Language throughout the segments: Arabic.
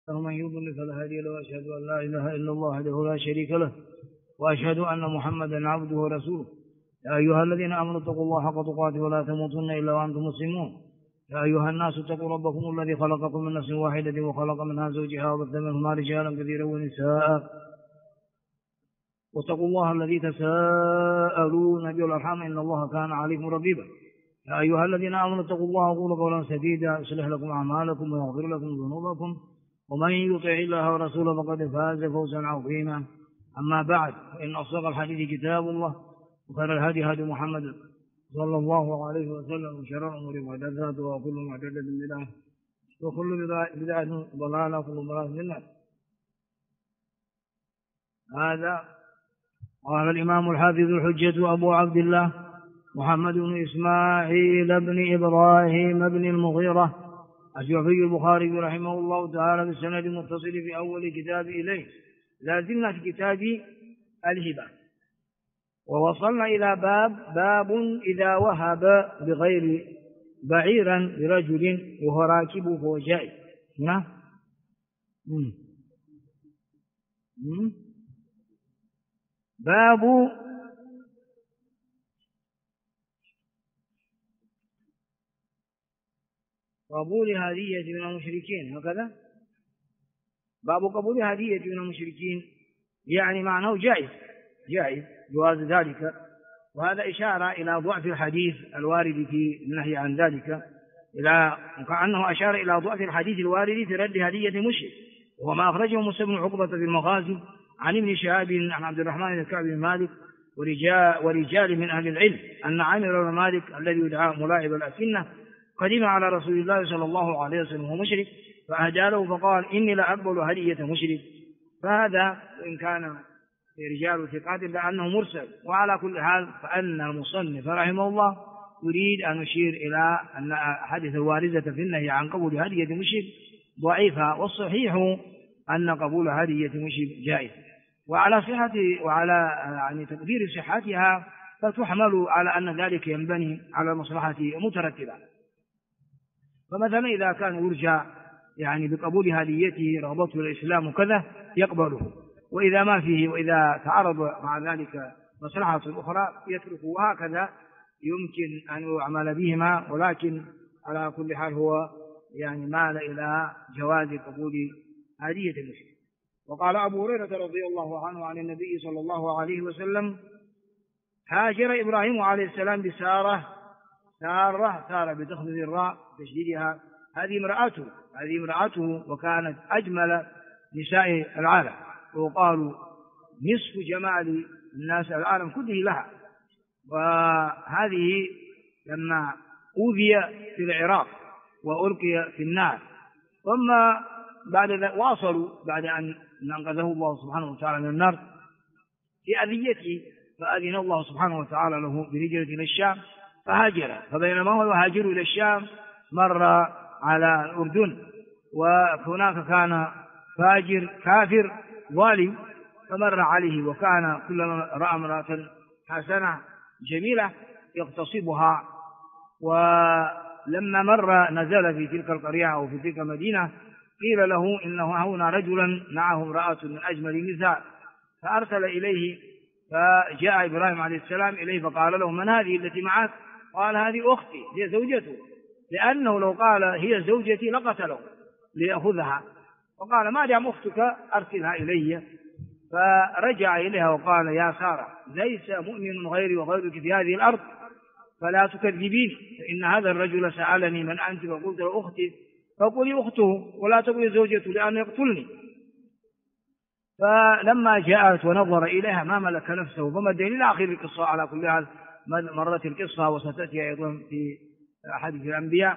ومن يضلل فلا هادي له، وأشهد أن لا إله إلا الله وحده لا شريك له، وأشهد أن محمدا عبده ورسوله. يا أيها الذين آمنوا اتقوا الله حق تقاته ولا تموتن إلا وأنتم مسلمون. يا أيها الناس اتقوا ربكم الذي خلقكم من نفس واحدة وخلق منها زوجها وبث منهما رجالا كثيرا ونساء، واتقوا الله الذي تساءلون به والأرحام إن الله كان عليكم رقيبا. يا أيها الذين آمنوا اتقوا الله وقولوا قولا سديدا يصلح لكم أعمالكم ويغفر لكم ذنوبكم، ومن يطع الله ورسوله فقد فاز فوزا عظيما. أما بعد، فإن أصدق الحديث كتاب الله، وخير الهدي هدي محمد صلى الله عليه وسلم، وشر الأمور محدثاتها، وكل محدثة بدعة، وكل بدعة ضلالة، وكل ضلالة في النار. هذا قال الإمام الحافظ الحجة أبو عبد الله محمد بن إسماعيل بن إبراهيم بن المغيرة الجعفي البخاري رحمه الله تعالى بالسند المتصل في أول كتاب إليه. لا زلنا في كتاب الهبة، ووصلنا إلى باب إذا وهب بغير بعيرا لرجل وهو راكب فهو جائز. نعم. باب قبول هدية من المشركين، هكذا باب قبول هدية من المشركين، يعني معناه جائز جواز ذلك. وهذا إشارة إلى ضعف الحديث الوارد في النهي عن ذلك، كأنه أشار إلى ضعف الحديث الوارد في رد هدية المشرك، وهو ما أخرجه موسى بن عقبة في المغازي عن ابن شهاب عن عبد الرحمن بن كعب بن مالك ورجال من أهل العلم أن عامر بن مالك الذي يدعى ملاعب الأسنة قدم على رسول الله صلى الله عليه وسلم وهو مشرك، فأهدى له فقال إني لا أقبل هدية مشرك. فهذا وإن كان رجال ثقات إلا أنه مرسل. وعلى كل حال فأن المصنف رحمه الله يريد أن يشير إلى أن حديث الواردة في النهي عن قبول هدية مشرك ضعيفة، والصحيح أن قبول هدية مشرك جائز، وعلى يعني تقدير صحتها فتحمل على أن ذلك ينبني على المصلحة مترتبة. فمثلا إذا كان يرجى يعني بقبول هديته رغبته الإسلام وكذا يقبله، وإذا ما فيه وإذا تعارض مع ذلك مصلحة أخرى يتركه، وهكذا يمكن أن يعمل بهما. ولكن على كل حال هو يعني مال إلى جواز قبول هدية المشرك. وقال أبو هريرة رضي الله عنه عن النبي صلى الله عليه وسلم: هاجر إبراهيم عليه السلام بسارة بتخفيف الراء تشديدها، هذه امرأته وكانت أجمل نساء العالم، وقالوا نصف جمال الناس العالم كله لها. وهذه لما أوذي في العراق وألقي في النار، ثم بعد ذلك واصلوا بعد أن أنقذه الله سبحانه وتعالى من النار في أذيته، فأذن الله سبحانه وتعالى له برجلة إلى الشام فهاجر. فبينما هو يهاجر إلى الشام مر على الأردن، وهناك كان فاجر كافر ظالم فمر عليه، وكان كلما رأى امرأة حسنة جميلة يغتصبها. ولما مر نزل في تلك القرية أو في تلك المدينة قيل له إنه هنا رجلا معه امرأة من أجمل النساء، فأرسل إليه، فجاء إبراهيم عليه السلام إليه فقال له: من هذه التي معك؟ قال: هذه أختي، هي زوجته، لأنه لو قال هي زوجتي لقتله ليأخذها. فقال: ما دام أختك أرسلها إلي. فرجع إليها وقال: يا سارة، ليس مؤمن غيري وغيرك في هذه الأرض، فلا تكذبيني، فإن هذا الرجل سألني من أنت، فقلت له أختي، فقولي أخته ولا تقولي زوجته لأنه يقتلني. فلما جاءت ونظر إليها ما ملك نفسه، فمد إلى آخر القصة. على كل حال مرت القصة وستأتي أيضا في حديث الأنبياء.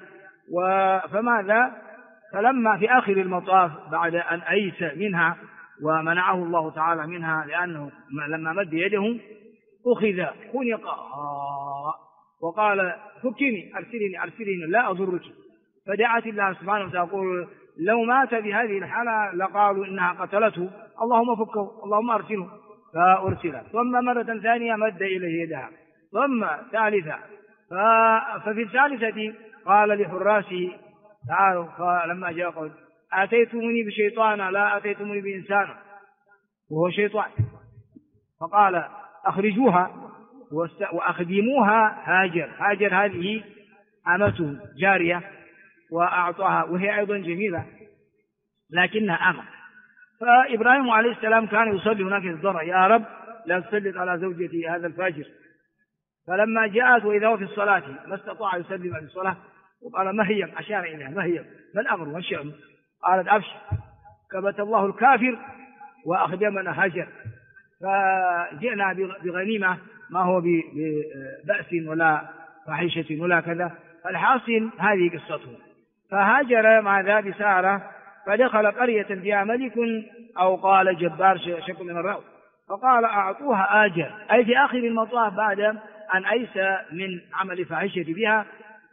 فلما في آخر المطاف بعد أن أيس منها ومنعه الله تعالى منها، لأنه لما مد يده أخذ خنق وقال: فكني، أرسليني لا أضرك. فدعت الله سبحانه وتعالى تقول: لو مات بهذه الحالة لقالوا إنها قتلته، اللهم فكه، اللهم أرسله. فأرسل. ثم مرة ثانية مد إليه يدها، ثم ثالثة. ففي الثالثة قال لحراسه: تعالوا. فلما جاء قال: أتيتموني بشيطان لا أتيتموني بإنسان وهو شيطان. فقال أخرجوها وأخدموها هاجر. هاجر هذه أمته جارية، وأعطاها وهي أيضا جميلة لكنها أمة. فإبراهيم عليه السلام كان يصلي هناك في الضرع: يا رب لا تسلط على زوجتي هذا الفاجر. فلما جاءت وإذا هو في الصلاة ما استطاع يسلم عن الصلاة، وقال: ما هي؟ أشار إليها: ما هي؟ ما الأمر والشأن؟ قالت: أبشر، كبت الله الكافر وأخدمنا هاجر. فجئنا بغنيمة ما هو ببأس ولا فاحشة ولا كذا. الحاصل هذه قصته. فهاجر مع ذات سارة، فدخل قرية فيها ملك أو قال جبار، شك من الراوي، فقال: أعطوها آجر، أي في آخر المطاف بعد أن أيس من عمل الفاحشة بها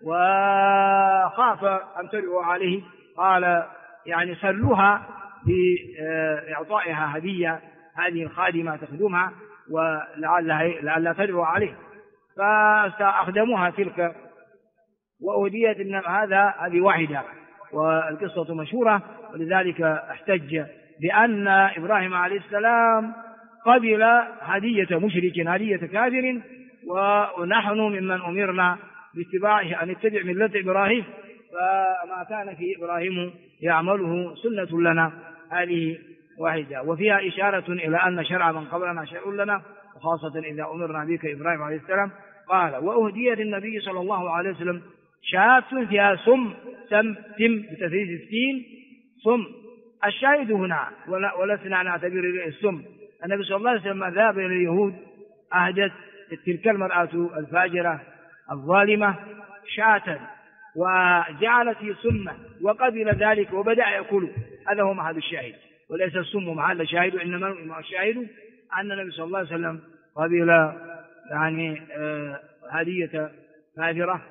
وخاف أن تدعو عليه، قال: يعني سلوها بإعطائها هدية، هذه الخادمة تخدمها ولعلها تدعو عليه. فأخدموها تلك وأهديت هذه واحدة، والقصة مشهورة. ولذلك احتج بأن إبراهيم عليه السلام قبل هدية مشرك، هدية كافر، ونحن ممن أمرنا باتباعه أن نتبع ملة إبراهيم، فما كان في إبراهيم يعمله سنة لنا. هذه واحدة، وفيها إشارة إلى أن شرع من قبلنا شرع لنا، وخاصة إذا أمرنا بك إبراهيم عليه السلام. قال: وأهديت النبي صلى الله عليه وسلم شاة فيها سم بتثليث السين سم. الشاهد هنا ولسنا نعتبر السم. النبي صلى الله عليه وسلم ذهب إلى اليهود، أهدت تلك المرأة الفاجرة الظالمة شاة وجعلت سما، وقبل ذلك وبدأ يأكل. هذا هو محل الشاهد، وليس السم محل الشاهد، إنما الشاهد أن النبي صلى الله عليه وسلم قبل يعني هدية فاجرة.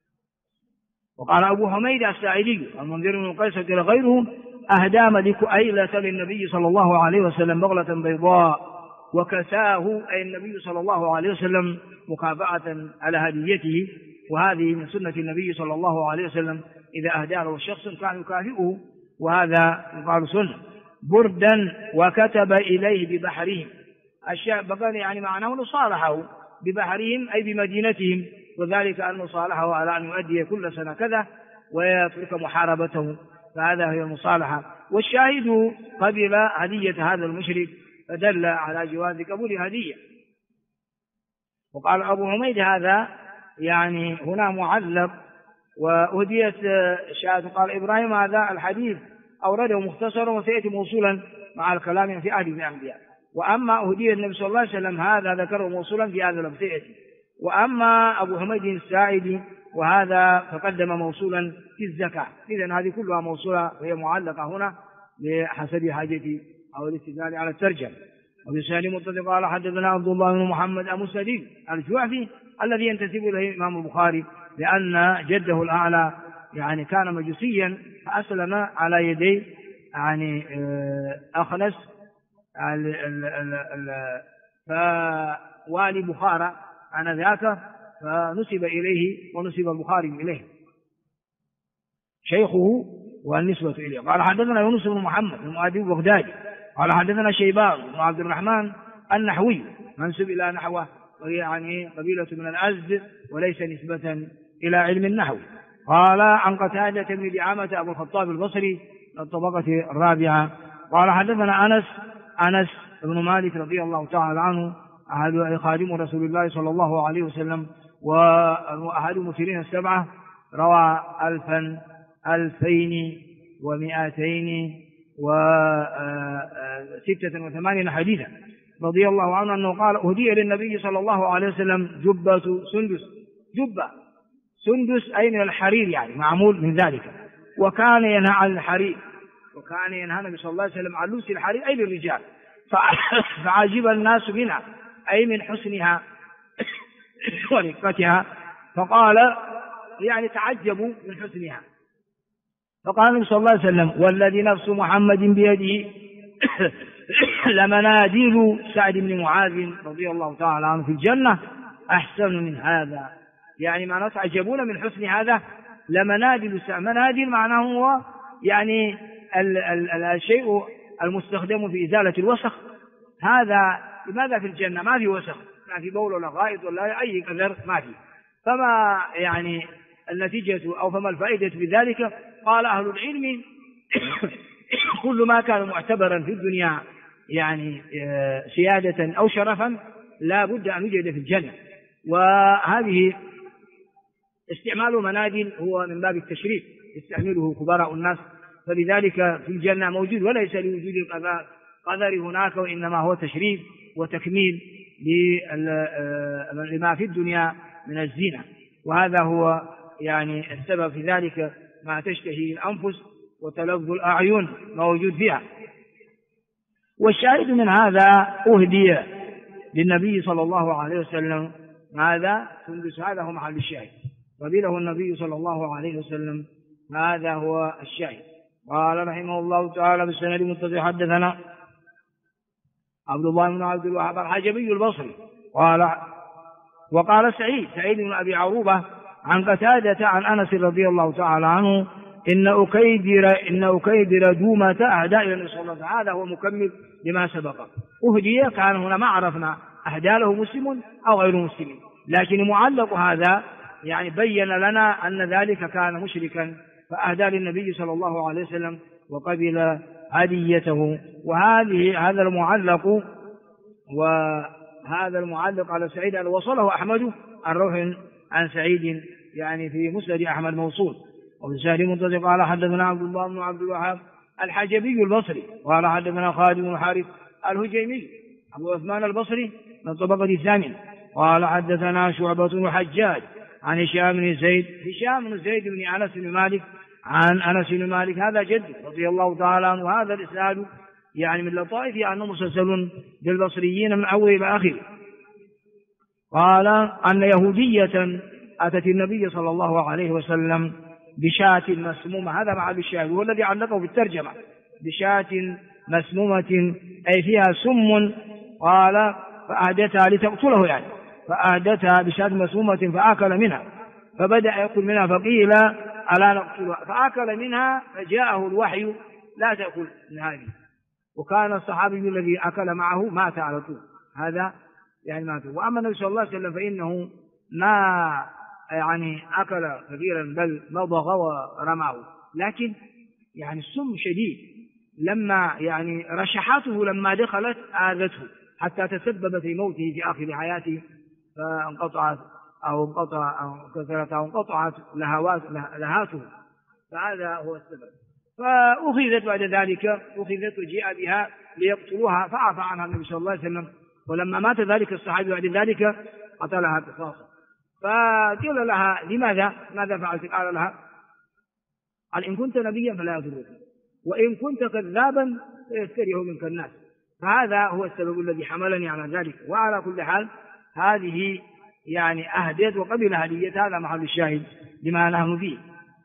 وقال أبو حميد الساعدي المنذر بن قيس إلى غيره: أهدى ملك أيلة للنبي صلى الله عليه وسلم بغلة بيضاء وكساه، أي النبي صلى الله عليه وسلم، مكافأة على هديته. وهذه من سنة النبي صلى الله عليه وسلم، إذا أهدى له شخص كان يكافئه، وهذا يقال سنة. بردا وكتب إليه ببحرهم. الشعب بقى يعني معناه نصالحه ببحرهم أي بمدينتهم، وذلك أن نصالحه على أن يؤدي كل سنة كذا ويترك محاربته، فهذا هي المصالحة. والشاهد قبل هدية هذا المشرك، فدل على جواز قبول هدية. وقال أبو حميد هذا يعني هنا معلق: وأهديت شاة. قال إبراهيم هذا الحديث أورده مختصرا وسيأتي موصولا مع الكلام في أهل الأنبياء. وأما أهدية النبي صلى الله عليه وسلم هذا ذكره موصولا في هذا اللفظ سيأتي. وأما أبو حميد الساعدي وهذا فقدم موصولا في الزكاة. إذن هذه كلها موصولة وهي معلقة هنا بحسب حاجتي أو الاستدلال على الترجمة. وبسند متصل قال: حدثنا عبد الله بن محمد المسدي الجعفي الذي ينتسب إليه الإمام البخاري، لأن جده الأعلى يعني كان مجوسيا، فأسلم على يدي يعني أخنس فوالي بخارى عن ذاك، فنسب إليه ونسب البخاري إليه شيخه والنسبة إليه. قال: حدثنا يونس بن محمد المؤدب بغدادي قال: حدثنا شيبان بن عبد الرحمن النحوي منسوب إلى نحوه، وهي يعني قبيلة من الأزد وليس نسبة إلى علم النحو. قال: عن قتادة بن دعامة أبو الخطاب البصري الطبقة الرابعة قال: حدثنا أنس بن مالك رضي الله تعالى عنه، أحد خادم رسول الله صلى الله عليه وسلم وأحد المسيرين السبعة، روى 2286 حديثا رضي الله عنه، أنه قال: أهدي للنبي صلى الله عليه وسلم جبة سندس أي من الحرير، يعني معمول من ذلك، وكان ينهى عن الحرير، وكان ينهى النبي صلى الله عليه وسلم عن لبس الحرير أي للرجال، فعجب الناس منها أي من حسنها ورقتها، فقال يعني تعجبوا من حسنها. فقال النبي صلى الله عليه وسلم: والذي نفس محمد بيده لمناديل سعد بن معاذ رضي الله تعالى عنه في الجنة أحسن من هذا. يعني معناه تعجبون من حسن هذا. لمناديل مناديل معناه هو يعني الشيء المستخدم في إزالة الوسخ هذا لماذا في الجنة ما في وسخ، ما في بول ولا غائط ولا أي قدر ما في، فما يعني النتيجة أو فما الفائدة بذلك؟ قال أهل العلم كل ما كان معتبرا في الدنيا يعني سيادة أو شرفا لا بد أن يوجد في الجنة. وهذه استعمال منادل هو من باب التشريف يستعمله كبراء الناس، فلذلك في الجنة موجود وليس لوجود القدر هناك، وإنما هو تشريف وتكميل لما في الدنيا من الزينة، وهذا هو يعني السبب في ذلك ما تشتهي الأنفس وتلذ الأعين موجود فيها. والشاهد من هذا أهدي للنبي صلى الله عليه وسلم هذا سندس، هذا هو محل الشاهد، قبله النبي صلى الله عليه وسلم، هذا هو الشاهد. قال رحمه الله تعالى بالسند المتصل حدثنا عبد الله بن عبد الوهاب الحجبي البصري وقال سعيد بن أبي عروبة عن قتادة عن أنس رضي الله تعالى عنه إن أكيدر دومة أهدى إلى النبي صلى الله عليه وسلم، هذا هو مكمل لما سبق. أهدي كان هنا ما عرفنا أهدى له مسلم أو غير مسلم، لكن معلق هذا يعني بين لنا أن ذلك كان مشركا فأهدى للنبي صلى الله عليه وسلم وقبل هديته. هذا المعلق على سعيد وصله أحمد عن روح عن سعيد يعني في مسند أحمد موصول. وفي سهل منتظر قال حدثنا عبد الله بن عبد الوهاب الحجبي البصري قال حدثنا خالد بن حارث الهجيمي أبو عثمان البصري من طبقة الثامنة قال حدثنا شعبة بن الحجاج عن هشام بن زيد بن أنس بن مالك عن أنس بن مالك هذا جد رضي الله تعالى عنه. وهذا الإسناد يعني من لطائف أنه مسلسل بالبصريين من أول إلى آخر. قال أن يهودية أتت النبي صلى الله عليه وسلم بشاة مسمومة، هذا محل الشاهد هو الذي علقه في الترجمة، بشاة مسمومة أي فيها سم، قال فأهدتها لتقتله يعني، فأهدتها بشاة مسمومة فأكل منها، فبدأ يأكل منها فقيل ألا نقتلها، فأكل منها فجاءه الوحي لا تأكل من هذه. وكان الصحابي الذي أكل معه مات على طول، هذا يعني مات. وأما النبي صلى الله عليه وسلم فإنه ما يعني أكل كثيرا بل مضغ ورماه، لكن يعني السم شديد لما يعني رشحاته لما دخلت آذته حتى تسبب في موته في آخر حياته، فانقطعت أو كثرت أو انقطعت لهاته، فهذا هو السبب. فأخذت بعد ذلك وجيء بها ليقتلوها فعفى عنها النبي صلى الله عليه وسلم، ولما مات ذلك الصحابي بعد ذلك قتلها قصاصا. فقيل لها ماذا فعلت؟ قال لها قال إن كنت نبيا فلا يضرك، وإن كنت كذابا فيستريه منك الناس. فهذا هو السبب الذي حملني على ذلك. وعلى كل حال هذه يعني أهديت وقبل هدية، هذا محل الشاهد لما نحن فيه.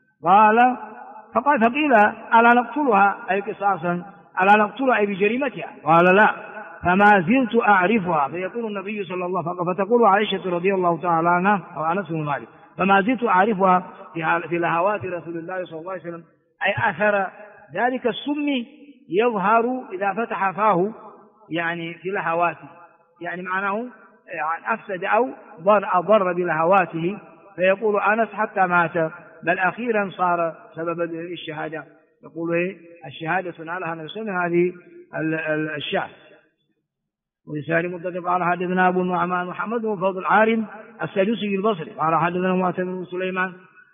فقيل ألا نقتلها أي قصاصا، ألا نقتلها أي بجريمتها؟ قال لا، فما زلت أعرفها. فيقول النبي صلى الله عليه وسلم، فتقول عائشة رضي الله تعالى عنها أو أنس بن مالك فما زلت أعرفها في لهوات رسول الله صلى الله عليه وسلم، أي أثر ذلك السم يظهر إذا فتح فاه يعني في لهواته، يعني معناه أفسد أو أضر بلهواته. فيقول أنس حتى مات، بل أخيرا صار سببا للشهادة، يقول الشهادة نالها النبي صلى الله عليه وسلم هذه الشهادة. ولسان متفق قال حدثنا أبو النعمان محمد بن فضل العارم السدوسي البصري قال حدثنا معتمر بن سليمان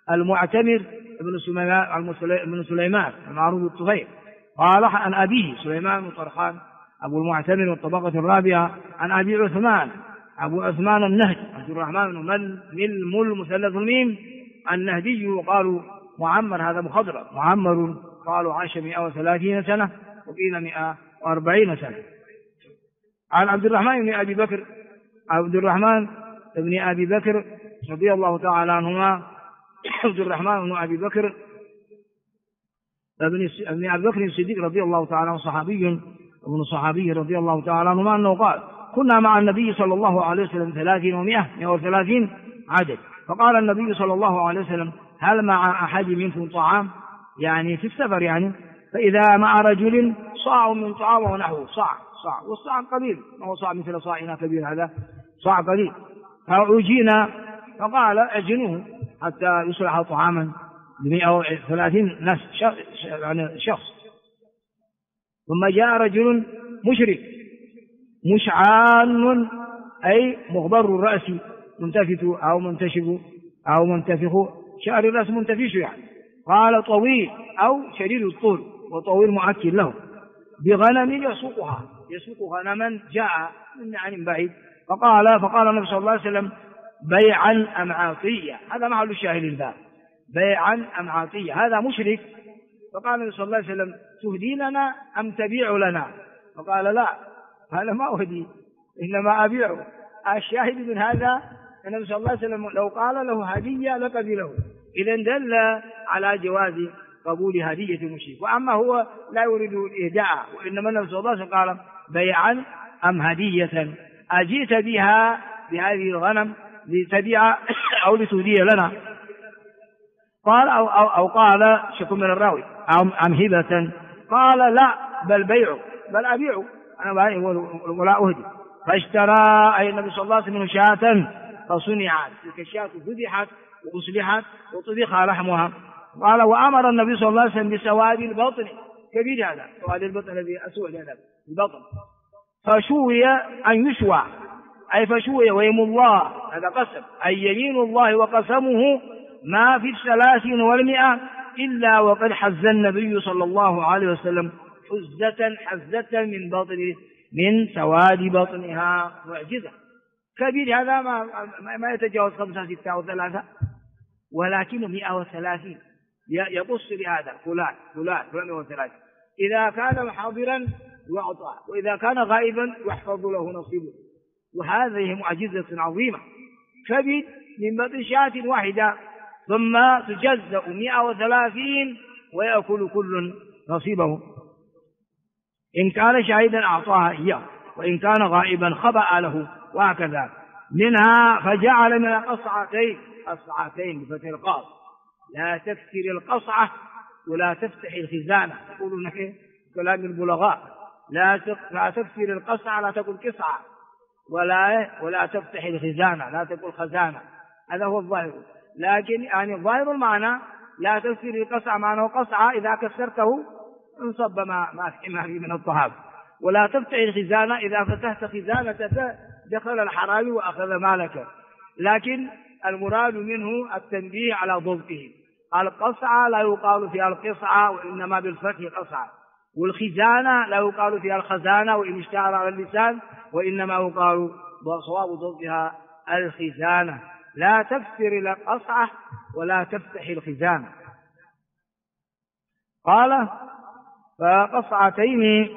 بن سليمان المعروف بالطفيل قال عن أبيه سليمان بن طرخان أبو المعتمر والطبقة الرابعة عن أبي عثمان أبو عثمان النهدي عبد الرحمن بن ململ مثلث الميم النهدي، وقالوا معمر هذا مخضرم، معمر قالوا عاش 130 سنة وقيل 140 سنة. عن عبد الرحمن بن أبي بكر رضي الله تعالى عنهما، عبد الرحمن بن أبي بكر ابن أبي بكر الصديق رضي الله تعالى عنه صحابي رضي الله تعالى عنهما أنه قال كنا مع النبي صلى الله عليه وسلم 130 عدد، فقال النبي صلى الله عليه وسلم هل مع أحد منكم طعام، يعني في السفر يعني، فإذا مع رجل صاع من طعام ونحوه، صاع والصاع قليل، ما هو صاع مثل صاعنا كبير، هذا صاع قليل. فعجينا فقال أجنوه حتى يصلح طعاما ل130 شخص. ثم جاء رجل مشرك مشعان، أي مغبر الرأس منتفت أو منتشف أو منتفخ، شعر الرأس منتفش يعني. قال طويل أو شديد الطول، وطويل مؤكل له، بغنم يسوق غنما جاء من عن بعيد. فقال النبي صلى الله عليه وسلم بيعا أم عطية، هذا محل الشاهد الباب، بيعا أم عطية، هذا مشرك. فقال النبي صلى الله عليه وسلم تهدي لنا أم تبيع لنا؟ فقال لا، هذا ما أهدي إنما أبيعه. الشاهد من هذا النبي صلى الله عليه وسلم لو قال له هدية لقبله، إذن دل على جواز قبول هدية المشرك. وأما هو لا يريد الإهداء، وإنما النبي صلى الله عليه وسلم قال بيعا أم هدية، أجيت بها بهذه الغنم لتبيع أو لتهدي لنا؟ قال أو قال شك من الراوي أم هبة، قال لا بل بيع، بل أبيع أنا ولا أهدي. فاشترى أي النبي صلى الله عليه وسلم شاة فصنعت، تلك الشاة ذبحت وأصلحت وطبخ لحمها. قال وأمر النبي صلى الله عليه وسلم بسواد البطن، كبير هذا سواد البطن الذي أسود هذا البطن، فشوي أن يشوى، أي فشوي ويم الله، هذا قسم، أي يمين الله وقسمه ما في 30 و100 إلا وقد حز النبي صلى الله عليه وسلم حزة من سواد بطنها، معجزة كبير هذا ما يتجاوز 5 6 أو 3، ولكنه 130 يقص لهذا فلان 130. إذا كان حاضرا يعطى، وإذا كان غائبا يحفظ له نصيبه. وهذه معجزة عظيمة، كبد من بطن شاة واحدة ثم تجزأ 130 ويأكل كل نصيبه. إن كان شاهدا أعطاها إياه، وإن كان غائبا خبأ له، وهكذا. منها فجعل من قصعتين بفتح القاف، لا تكسر القصعة ولا تفتح الخزانة، يقولون كلام البلغاء، لا تكسر القصعة، لا تقول قصعة، ولا تفتح الخزانة، لا تقول خزانة، هذا هو الظاهر. لكن يعني الظاهر المعنى لا تكسر القصعة، معناه قصعة إذا كسرته انصب ما فيه من الطهاب، ولا تفتح الخزانة، إذا فتحت خزانة دخل الحرامي وأخذ مالك. لكن المراد منه التنبيه على ضبطه. القصعة لا يقال فيها القصعة وإنما بالفتح قصعة، والخزانة لا يقال فيها الخزانة وإن اشتهر على اللسان، وإنما يقال صواب ضبطها الخزانة. لا تكسر القصعة ولا تفتح الخزانة. قال فقصعتين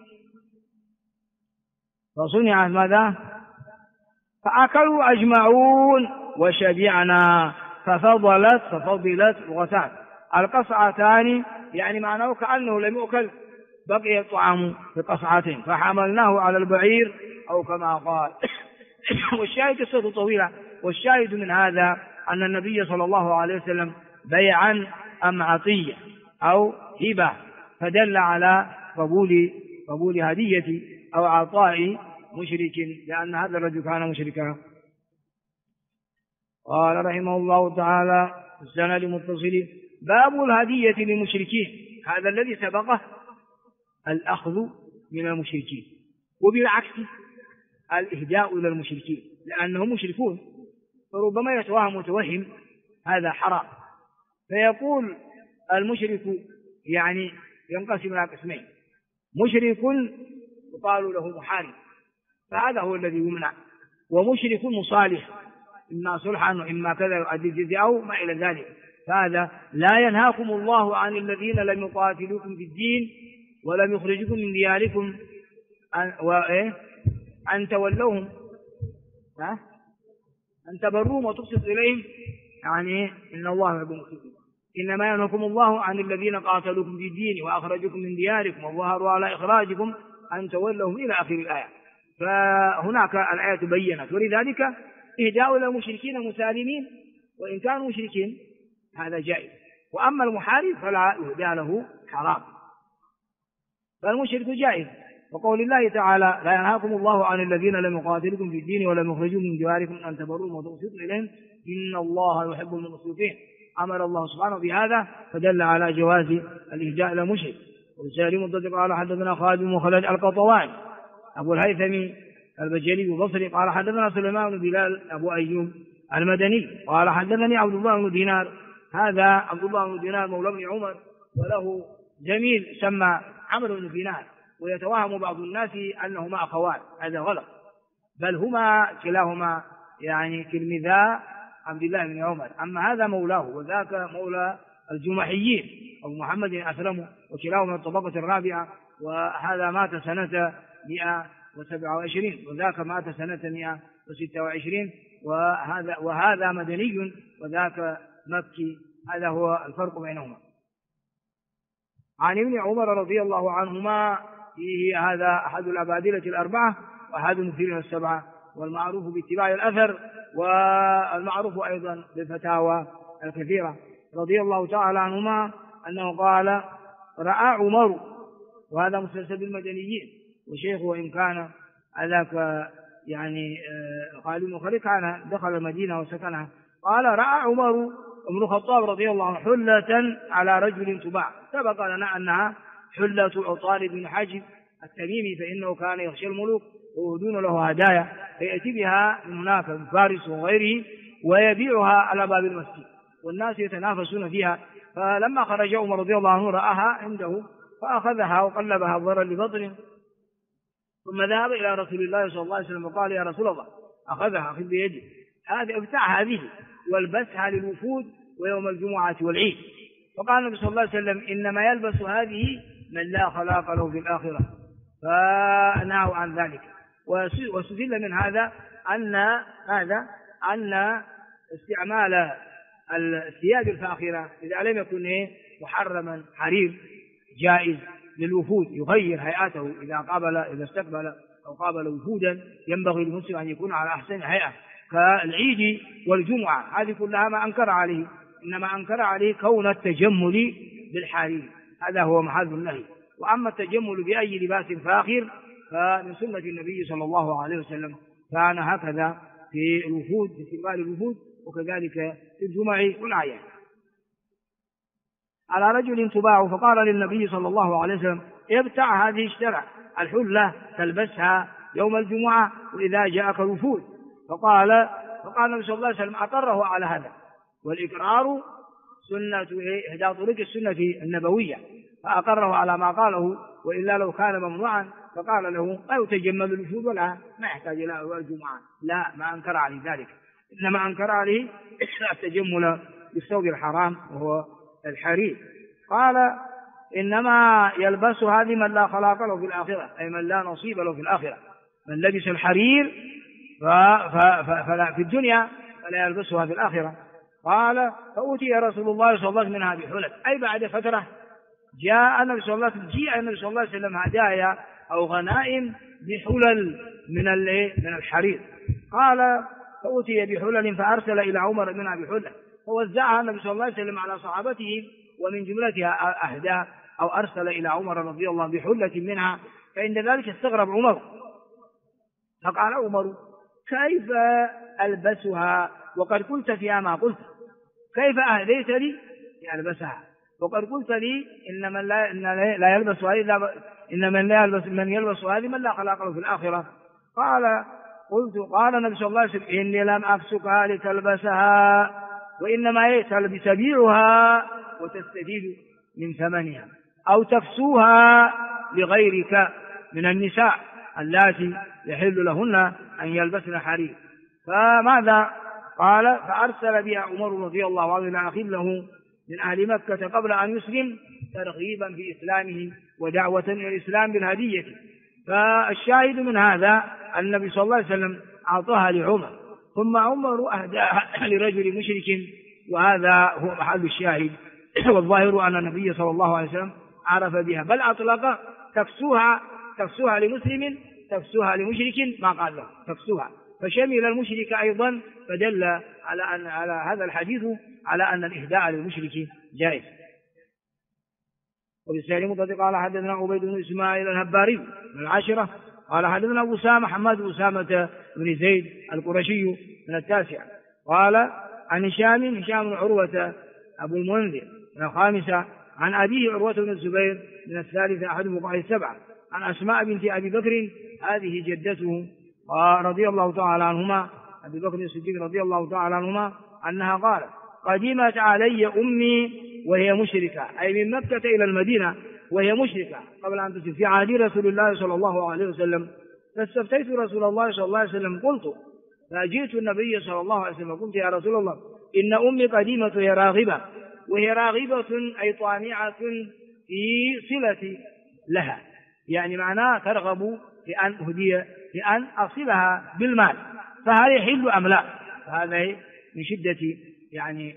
فصنعت ماذا؟ فأكلوا أجمعون وشبعنا. ففضلت لغتان، القصعتان يعني معناه كأنه لم يؤكل، بقي الطعام في قصعتين، فحملناه على البعير أو كما قال. والشاهد قصة طويلة، والشاهد من هذا أن النبي صلى الله عليه وسلم بيعا أم عطية أو هبة، فدل على قبول هدية أو عطاء مشرك، لأن هذا الرجل كان مشركا. قال رحمه الله تعالى السند المتصل باب الهدية للمشركين، هذا الذي سبقه الأخذ من المشركين، وبالعكس الإهداء إلى المشركين، لأنهم مشركون، فربما يتوهم متوهم هذا حرام. فيقول المشرك يعني ينقسم إلى قسمين: مشرك يقال له محارب، فهذا هو الذي يمنع، ومشرك مصالح، إما صلحا وإما كذا يؤدي الجزية أو ما إلى ذلك. فهذا لا ينهاكم الله عن الذين لم يقاتلوكم في الدين ولم يخرجكم من دياركم أن تولوهم، أن تبروهم وتقسط إليهم، يعني إن الله يحب المقسطين. إنما ينهاكم الله عن الذين قاتلوكم في الدين وأخرجكم من دياركم وظهروا على إخراجكم أن تولوهم إلى آخر الآية. فهناك الآية بينت، ولذلك إهداء إلى المشركين مسالمين وإن كانوا مشركين هذا جائز. وأما المحارب فلا يهدى له، حرام. فالمشرك جائز. وقول الله تعالى: لا ينهاكم الله عن الذين لم يقاتلكم في الدين ولم يخرجوكم من دياركم أن تبروهم وتقسطوا إليهم إن الله يحب المقسطين. أمر الله سبحانه بهذا فدل على جواز الإهداء إلى المشرك. وسالم الضد قال: حدثنا خالد بن مخلد القطواني أبو الهيثمي البجلي البصري قال: حدثنا سليمان بن بلال أبو أيوب المدني قال: حدثني عبد الله بن دينار. هذا عبد الله بن دينار مولى بن عمر، وله زميل سمى عمرو بن دينار، ويتوهم بعض الناس أنهما أخوان. هذا غلط، بل هما كلاهما يعني تلميذا عبد الله بن عمر. أما هذا مولاه، وذاك مولى الجمحيين أبو محمد أسلم، وكلاهما من الطبقة الرابعة. وهذا مات سنة 127 وذاك مات سنة 126. وهذا مدني وذاك مكي. هذا هو الفرق بينهما. عن ابن عمر رضي الله عنهما فيه هذا أحد الأبادلة الأربعة وأحد المكثرين السبعة، والمعروف باتباع الأثر، والمعروف أيضا بالفتاوى الكثيرة. رضي الله تعالى عنهما أنه قال: رأى عمر، وهذا مسلسل بالمدنيين، وشيخه وإن كان ذاك يعني خالد بن خليل كان دخل المدينة وسكنها. قال: رأى عمر بن الخطاب رضي الله عنه حلة على رجل تباع. سبق لنا أنها حلة عطار بن حاجب التميمي، فإنه كان يخشى الملوك ويهدون له هدايا، فيأتي بها من هناك من فارس وغيره ويبيعها على باب المسجد، والناس يتنافسون فيها. فلما خرج عمر رضي الله عنه رآها عنده فأخذها وقلبها ضرا لبطن، ثم ذهب إلى رسول الله صلى الله عليه وسلم وقال: يا رسول الله، أخذها أخذ بيدي، هذه ابتاع هذه والبسها للوفود ويوم الجمعة والعيد. فقال النبي صلى الله عليه وسلم: إنما يلبس هذه من لا خلاق له في الآخرة، فنهوا عن ذلك. واستدل من هذا أن استعمال الثياب الفاخرة إذا لم يكن محرما حرير جائز للوفود، يغير هيئته إذا استقبل أو قابل وفودا، ينبغي للمسلم أن يكون على أحسن هيئة كالعيد والجمعة. هذه كلها ما أنكر عليه، إنما أنكر عليه كون التجمل بالحرير، هذا هو محل النهي. وأما التجمل بأي لباس فاخر فمن سنة النبي صلى الله عليه وسلم، كان هكذا في الوفود، في استقبال الوفود، وكذلك في الجمع والأعياد. على رجل تباع، فقال للنبي صلى الله عليه وسلم: ابتع هذه، اشترى الحلة تلبسها يوم الجمعة وإذا جاءك الوفود. فقال النبي صلى الله عليه وسلم: أقره على هذا، والإقرار سنة إحدى طرق السنة النبوية، فأقره على ما قاله، وإلا لو كان ممنوعا فقال له: لا يتجمل الوفود ولا ما يحتاج إلى الجمعة. لا، ما أنكر عليه ذلك، إنما أنكر عليه التجمل بالثوب الحرام وهو الحرير. قال: إنما يلبس هذه من لا خلاق له في الآخرة، أي من لا نصيب له في الآخرة. من لبس الحرير فلا في الدنيا فلا يلبسها في الآخرة. قال: فأوتي رسول الله صلى الله عليه وسلم منها بحلل، أي بعد فترة جاء النبي صلى الله عليه وسلم هدايا أو غنائم بحلل من الحرير. قال: فأوتي بحلل فأرسل إلى عمر منها بحلل، فوزعها النبي صلى الله عليه وسلم على صحابته، ومن جملتها أهدى أو أرسل إلى عمر رضي الله عنه بحلة منها. فعند ذلك استغرب عمر، فقال عمر: كيف ألبسها وقد قلت فيها ما قلت؟ كيف أهديت لي ألبسها وقد قلت لي إن لا يلبس هذه، إن من يلبس هذه من لا خلاق له في الآخرة. قال النبي صلى الله عليه وسلم: إني لم أفسكها لتلبسها، وإنما تبيعها وتستفيد من ثمنها، أو تفسوها لغيرك من النساء اللاتي يحل لهن أن يلبسن حرير. فماذا قال؟ فأرسل بها عمر رضي الله عنه إلى أخيه له من أهل مكة قبل أن يسلم، ترغيبا في إسلامه ودعوة إلى الإسلام بالهدية. فالشاهد من هذا النبي صلى الله عليه وسلم أعطاها لعمر، ثم عمر أهداها لرجل مشرك، وهذا هو محل الشاهد. والظاهر أن النبي صلى الله عليه وسلم عرف بها، بل أطلق تفسوها لمسلم، تفسوها لمشرك، ما قال له تفسوها، فشمل المشرك أيضا، فدل على هذا الحديث على أن الإهداء للمشرك جائز. وفي السائل مطلق قال حدثنا عبيد بن إسماعيل الهباري من العاشرة قال حدثنا أبو أسامة حماد بن أسامة بن زيد القرشي من التاسعة قال عن هشام بن عروة أبو المنذر من الخامسة عن أبيه عروة بن الزبير من الثالثة أحد الفقهاء السبعة عن أسماء بنت أبي بكر هذه جدته رضي الله تعالى عنهما أبي بكر الصديق رضي الله تعالى عنهما أنها قالت قدمت علي أمي وهي مشركة أي من مكة إلى المدينة وهي مشركة قبل أن تسلم في عهد رسول الله صلى الله عليه وسلم فاستفتيت رسول الله صلى الله عليه وسلم قلت فجئت النبي صلى الله عليه وسلم قلت يا رسول الله إن أمي قديمة هي راغبة وهي راغبة أي طامعة في صلة لها يعني معناه ترغب لأن أهدي لأن أصلها بالمال فهل يحل أم لا؟ فهذا من شدة يعني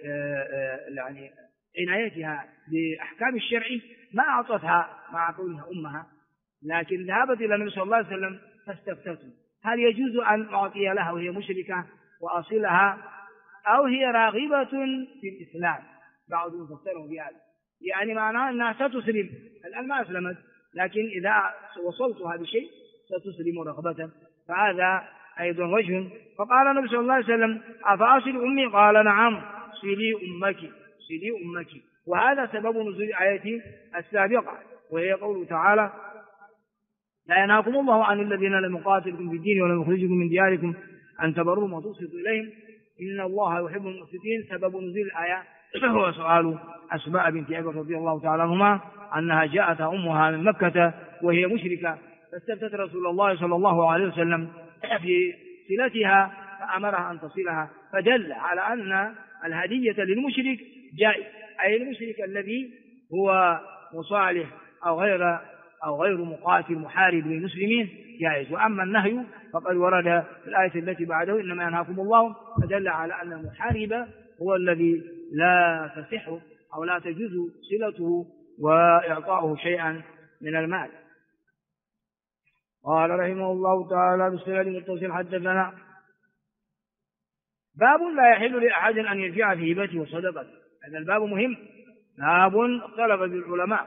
عنايتها بأحكام الشرع ما أعطتها مع كونها أمها لكن ذهبت إلى النبي صلى الله عليه وسلم فاستفتته هل يجوز أن أعطي لها وهي مشركة وأصلها أو هي راغبة في الإسلام بعضهم فسروا بهذا يعني معناه أنها ستسلم الآن ما أسلمت لكن إذا وصلتها بشيء ستسلم رغبة فهذا أيضا وجه فقال النبي صلى الله عليه وسلم أفأصل أمي قال نعم صلي أمك وهذا سبب نزول الآية السابقة وهي قوله تعالى لا ينهاكم الله عن الذين لم يقاتلكم في الدين ولم يخرجكم من دياركم أن تبروهم وتقسطوا إليهم إن الله يحب المقسطين سبب نزول الآية هو سؤال أسماء بنت أبي بكر رضي الله تعالى عنهما أنها جاءت أمها من مكة وهي مشركة فاستفتت رسول الله صلى الله عليه وسلم في صلتها فأمرها أن تصلها فدل على أن الهدية للمشرك جائز أي المشرك الذي هو مصالح أو غير مقاتل محارب للمسلمين جائز وأما النهي فقد ورد في الآية التي بعده إنما ينهاكم الله فدل على أن المحارب هو الذي لا تصح أو لا تجوز صلته وإعطاؤه شيئا من المال. قال رحمه الله تعالى بالسند المتصل حدثنا باب لا يحل لأحد أن يرجع في هبته وصدقته هذا الباب مهم باب اختلف بالعلماء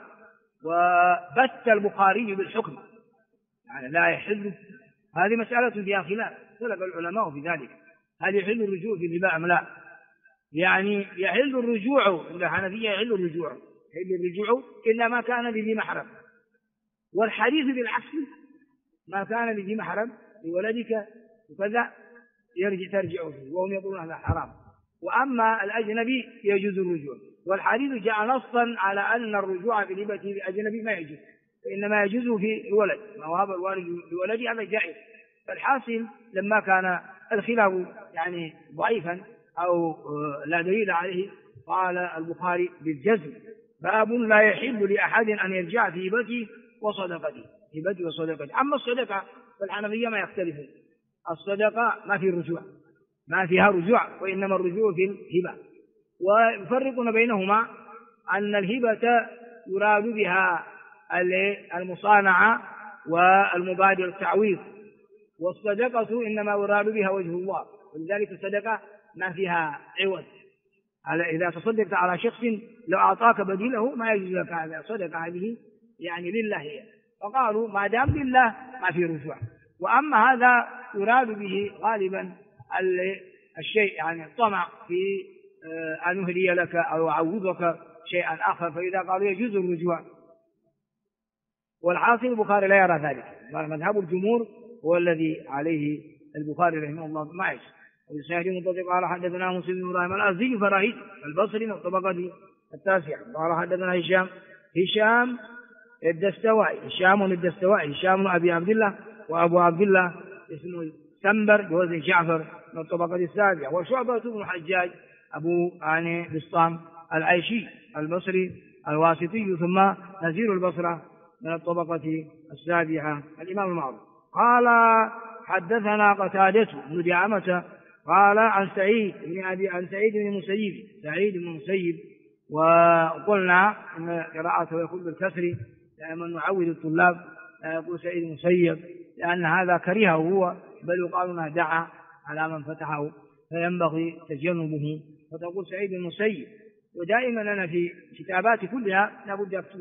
وبت البخاري بالحكم يعني لا يحل هذه مسألة فيها خلاف اختلف العلماء في ذلك هل يحل الرجوع في الربا أم لا يعني يحل الرجوع عند الحنفية يحل الرجوع إلا ما كان لذي محرم والحديث بالعكس ما كان لذي محرم لولدك وكذا ترجع فيه وهم يقولون هذا حرام وأما الأجنبي يجوز الرجوع والحديث جاء نصا على أن الرجوع في الهبة للأجنبي ما يجوز فإنما يجوز في الولد ما وهب الوالد لولده هذا جائز فالحاصل لما كان الخلاف يعني ضعيفا أو لا دليل عليه قال البخاري بالجزم باب لا يحل لأحد أن يرجع في هبته وصدقته أما الصدقة فالحنفية ما يختلفون الصدقة ما في رجوع ما فيها رجوع وإنما الرجوع في الهبة ويفرقون بينهما أن الهبة يراد بها المصانعة والمبادر التعويض والصدقة إنما يراد بها وجه الله ولذلك الصدقة ما فيها عوض إذا تصدقت على شخص لو أعطاك بديله ما يجوز لك هذا الصدقة هذه يعني لله هي فقالوا ما دام لله ما في رجوع وأما هذا يراد به غالبا الشيء يعني الطمع في أن يهدي لك أو يعوضك شيئا آخر فإذا قالوا يجوز الرجوع والحاصل البخاري لا يرى ذلك مذهب الجمهور هو الذي عليه البخاري رحمه الله ما يجوز وبالسند المتصل قال حدثنا مسلم بن إبراهيم الأزدي فرهيد البصري من الطبقة التاسعة قال حدثنا هشام الدستوائي هشام أبي عبد الله وأبو عبد الله اسمه سنبر بوزن جعفر من الطبقة السابعة وشعبة بن الحجاج أبو بسطام العيشي البصري الواسطي ثم نزيل البصرة من الطبقة السابعة الإمام المعروف قال حدثنا قتادة بن دعامة قال عن سعيد بن المسيب وقلنا إن قراءته يقول بالكسر دائما نعود الطلاب لا يقول سعيد المسيب لأن هذا كرهه هو بل يقال انه دعا على من فتحه فينبغي تجنبه فتقول سعيد المسيب ودائما أنا في كتاباتي كلها لابد أكتبها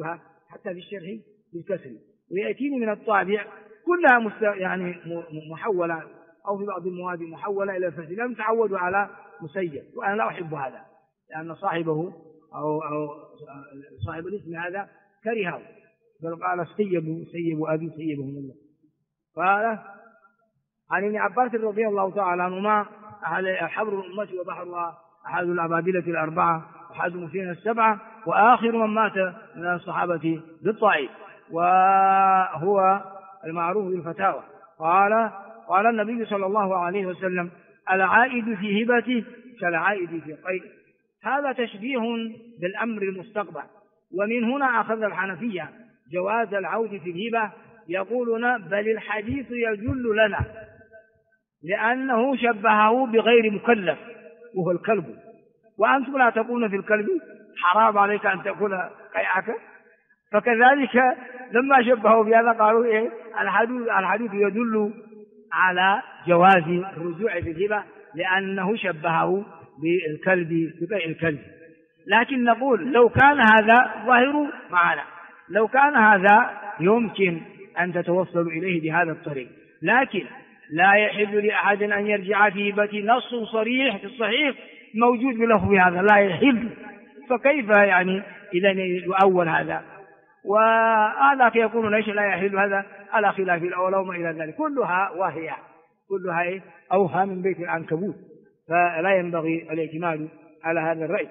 حتى في الشرح بالكسر. ويأتيني من الطابع كلها يعني محولة، أو في بعض المواد محولة إلى الفتح، لم تعودوا على مسيب، وأنا لا أحب هذا، لأن صاحبه أو صاحب الاسم هذا كرهه، بل قال سيبوا أبي سيبهم الله. قال عن ابن عباس رضي الله تعالى عنهما: حبر الأمة وبحرها أحد الأبادلة الأربعة وأحد المسلمين السبعة وآخر من مات من الصحابة بالطائف، وهو المعروف بالفتاوى. قال النبي صلى الله عليه وسلم: العائد في هبته كالعائد في قيء. هذا تشبيه بالأمر المستقبل. ومن هنا أخذ الحنفية جواز العود في الهبة، يقولون: بل الحديث يدل لنا، لأنه شبهه بغير مكلف وهو الكلب، وأنتم لا تقولون في الكلب حرام عليك أن تأكل قيعك، فكذلك لما شبهوا بهذا قالوا إيه؟ الحديث يدل على جواز الرجوع في الهبة، لأنه شبهه بالكلب بقيع الكلب. لكن نقول لو كان هذا ظاهر معنا، لو كان هذا يمكن أن تتوصل إليه بهذا الطريق، لكن لا يحل لأحد أن يرجع في هبته. نص صريح في الصحيح موجود بلفظ هذا لا يحل، فكيف يعني إذا يؤول هذا؟ وهذا يقولون ليش لا يحل هذا على خلاف الأولى وما إلى ذلك، كلها واهية، كلها أوهى من بيت العنكبوت، فلا ينبغي الاعتماد على هذا الرأي.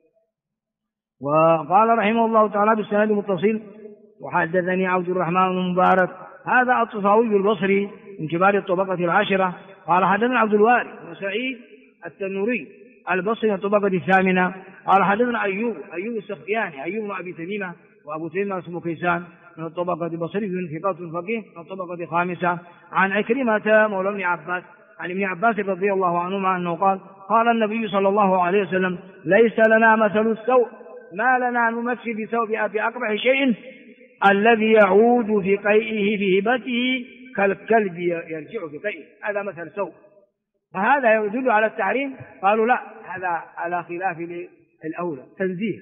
وقال رحمه الله تعالى بالسند المتصل: وحدثني عبد الرحمن بن مبارك، هذا الطفاوي البصري من كبار الطبقة العاشرة، قال حدثنا عبد الوارث وسعيد التنوري البصري من الطبقة الثامنة، قال حدثنا أيوب السختياني أيوب بن أبي تميمة، وأبو تميمة اسمه كيسان من الطبقة البصري من ثقات فقيه من الطبقة الخامسة، عن عكرمة مولى ابن عباس عن ابن عباس رضي الله عنهما أنه قال النبي صلى الله عليه وسلم: ليس لنا مثل السوء، ما لنا نمثل بسوء بأقبح شيء، الذي يعود في قيئه في هبته كالكلب يرجع في قيئه، هذا مثل سوء. فهذا يدل على التحريم. قالوا لا، هذا على خلاف الأولى، تنزيه،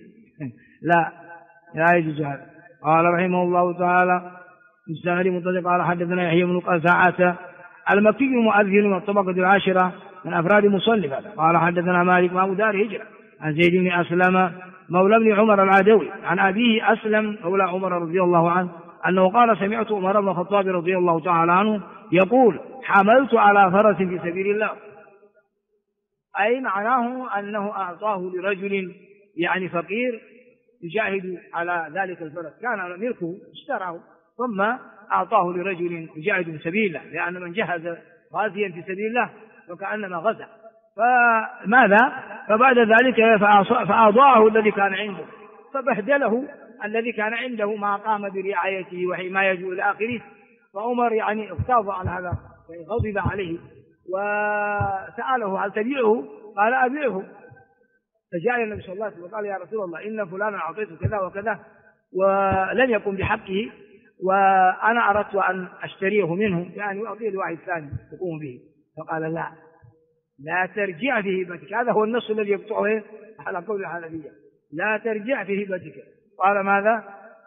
لا يجوز هذا. قال رحمه الله تعالى بالسند المتصل: قال حدثنا يحيى بن قزعة المكي مؤذن من الطبقة العاشرة من أفراد مصنف، قال حدثنا مالك وأبو دار هجرة عن زيد بن أسلم مولى ابن عمر العدوي عن أبيه أسلم مولى عمر رضي الله عنه أنه قال: سمعت عمر بن الخطاب رضي الله تعالى عنه يقول: حملت على فرس في سبيل الله، أي معناه أنه أعطاه لرجل يعني فقير يجاهد على ذلك الفرس، كان ملكه اشتراه ثم أعطاه لرجل يجاهد في سبيل الله، لأن من جهز غازيا في سبيل الله وكأنما غزا. فماذا؟ فبعد ذلك فأضاعه الذي كان عنده، فبهدله الذي كان عنده ما قام برعايته وحمايته إلى آخره. فعمر يعني اغتاظ عن هذا وغضب عليه وسأله: هل تبيعه؟ قال: أبيعه. فجاء النبي صلى الله عليه وسلم وقال: يا رسول الله، إن فلانا أعطيته كذا وكذا ولم يكن بحقه، وأنا أردت أن أشتريه منه، يعني أعطيه لواحد ثاني يقوم به. فقال: لا ترجع في هبتك. هذا هو النص الذي يقطعه على قول الحنفية: لا ترجع في هبتك. قال: ماذا؟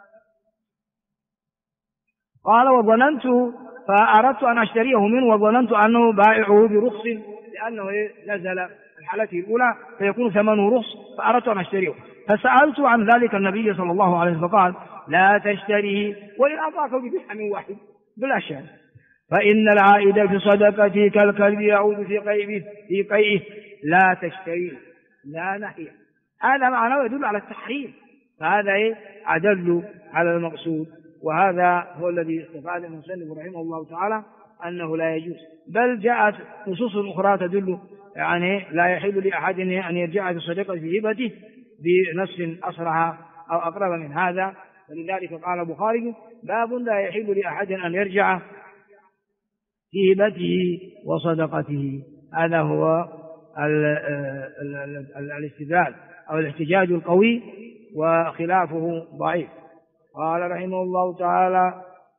قال: وظننت، فأردت أن أشتريه منه وظننت أنه بائعه برخص، لأنه نزل الحالة الأولى فيكون ثمنه رخص، فأردت أن أشتريه. فسألت عن ذلك النبي صلى الله عليه وسلم فقال: لا تشتريه، وإن أعطاك بدرهم واحد بلا شأن، فإن العائد في صدقته كالكلب يعود في قيئه، لا تشتريه، لا نهي. هذا معناه يدل على التحريم، فهذا أدل على المقصود، وهذا هو الذي استفاد المصنف رحمه الله تعالى أنه لا يجوز. بل جاءت نصوص أخرى تدل يعني لا يحل لأحد أن يرجع في صدقة في هبته بنص أصرح أو أقرب من هذا. ولذلك قال البخاري: باب لا يحل لأحد أن يرجع في هبته وصدقته. هذا هو الاستدلال أو الاحتجاج القوي، وخلافه ضعيف. قال رحمه الله تعالى: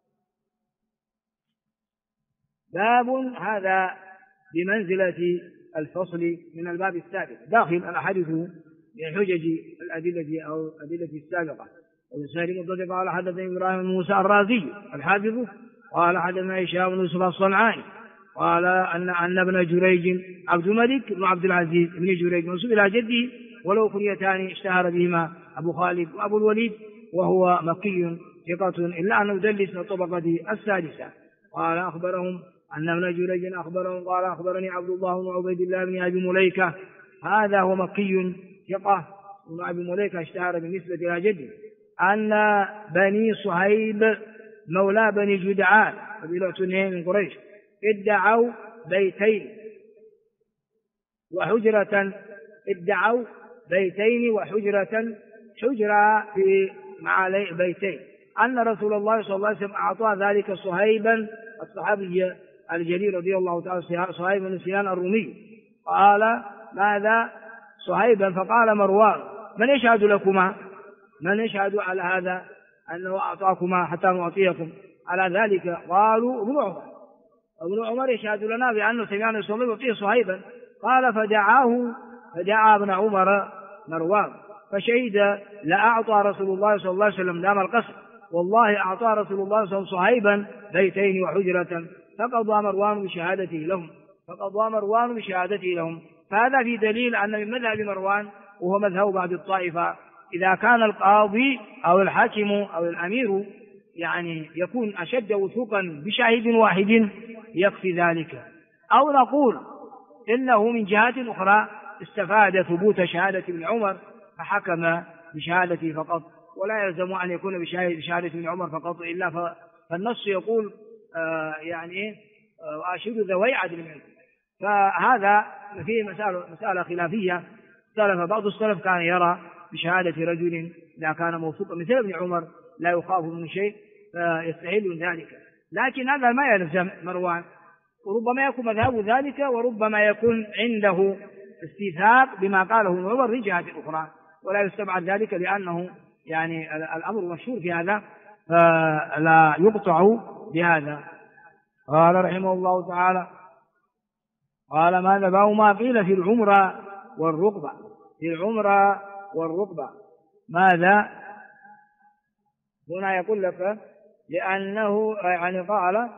باب، هذا بمنزلة الفصل من الباب السابق، داخل الأحاديث بحجج الأدلة أو الأدلة السابقة. وسهل مضطرب قال حدثني إبراهيم بن موسى الرازي الحافظ قال حدثنا هشام بن يوسف الصنعاني قال أن ابن جريج عبد الملك بن عبد العزيز بن جريج منسوب إلى جده ولو كنيتان اشتهر بهما أبو خالد وأبو الوليد وهو مكي ثقة إلا أنه يدلس من الطبقة السادسة. قال أخبرهم أن ابن جريج أخبرهم قال أخبرني عبد الله بن عبيد الله بن أبي مليكة هذا هو مكي ثقة بن أبي مليكة اشتهر بالنسبة إلى جده أن بني صهيب مولى بني جدعان قبيلة من قريش ادعوا بيتين وحجرة حجرة في مع بيتين أن رسول الله صلى الله عليه وسلم أعطى ذلك صهيبا الصحابي الجليل رضي الله تعالى صهيب بن سنان الرومي. قال ماذا صهيبا؟ فقال مروان من يشهد لكما؟ من يشهد على هذا أنه أعطاكما حتى نعطيكم على ذلك؟ قالوا ابن عمر يشهد لنا بأنه سمعنا صلى الله عليه وسلم يعطيه صهيبا. قال فدعا ابن عمر مروان فشهد لأعطى رسول الله صلى الله عليه وسلم دام القصر والله أعطى رسول الله صلى الله عليه وسلم صهيبا بيتين وحجرة فقضى مروان بشهادته لهم. فهذا في دليل أن من مذهب مروان وهو مذهب بعض الطائفة إذا كان القاضي أو الحاكم أو الأمير يعني يكون أشد وثوقا بشاهد واحد يكفي ذلك، أو نقول إنه من جهات أخرى استفاد ثبوت شهادة ابن عمر فحكم بشهادته فقط ولا يلزم أن يكون بشهادة ابن عمر فقط إلا فالنص يقول وأشهد ذوي عدل منكم. فهذا فيه مسألة خلافية. بعض السلف كان يرى بشهادة رجل إذا كان موثوقا مثل ابن عمر لا يخاف من شيء فيستحيل من ذلك، لكن هذا ما يلزم مروان، وربما يكون مذهب ذلك وربما يكون عنده استيثاق بما قاله ابن عمر في جهة أخرى، ولا يستبعد ذلك لأنه الأمر مشهور في هذا فلا يقطع بهذا. قال رحمه الله تعالى قال ماذا باب ما قيل في العمرة والركبة. ماذا هنا يقول لك لأنه قال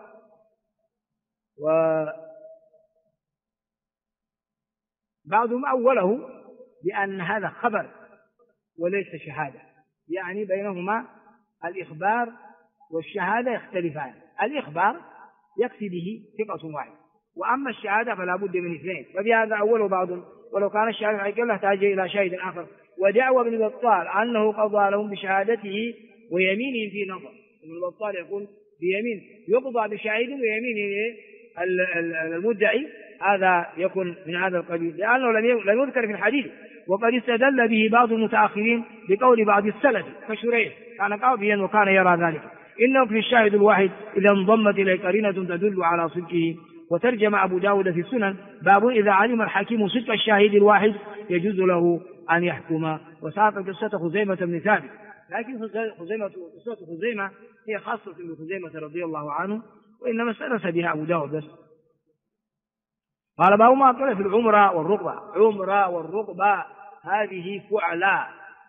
وبعضهم أوله بأن هذا خبر وليس شهادة، يعني بينهما الإخبار والشهادة يختلفان. الإخبار يكفي به ثقة واحد، وأما الشهادة فلا بد من اثنين، فبهذا أوله بعض ولو كان الشهادة حقيقة تحتاج إلى شاهد آخر. ودعوى ابن بطال أنه قضى لهم بشهادته ويمينه في نظر. ابن بطال يقول بيمين يقضى بشاهد ويمين المدعي، هذا يكون من هذا القبيل لأنه لم يذكر في الحديث. وقد استدل به بعض المتأخرين بقول بعض السلف كشريح كان قاضيا وكان يرى ذلك إنه في الشاهد الواحد إذا انضمت إليه قرينة تدل على صدقه. وترجم أبو داود في السنن باب إذا علم الحكيم صدق الشاهد الواحد يجوز له أن يحكم. وساق قصة خزيمة بن ثابت، لكن قصة خزيمة هي خاصة بخزيمة رضي الله عنه وإنما استأنس بها أبو داود بس. قال باب ما قال في العمرة والركبة هذه فعلى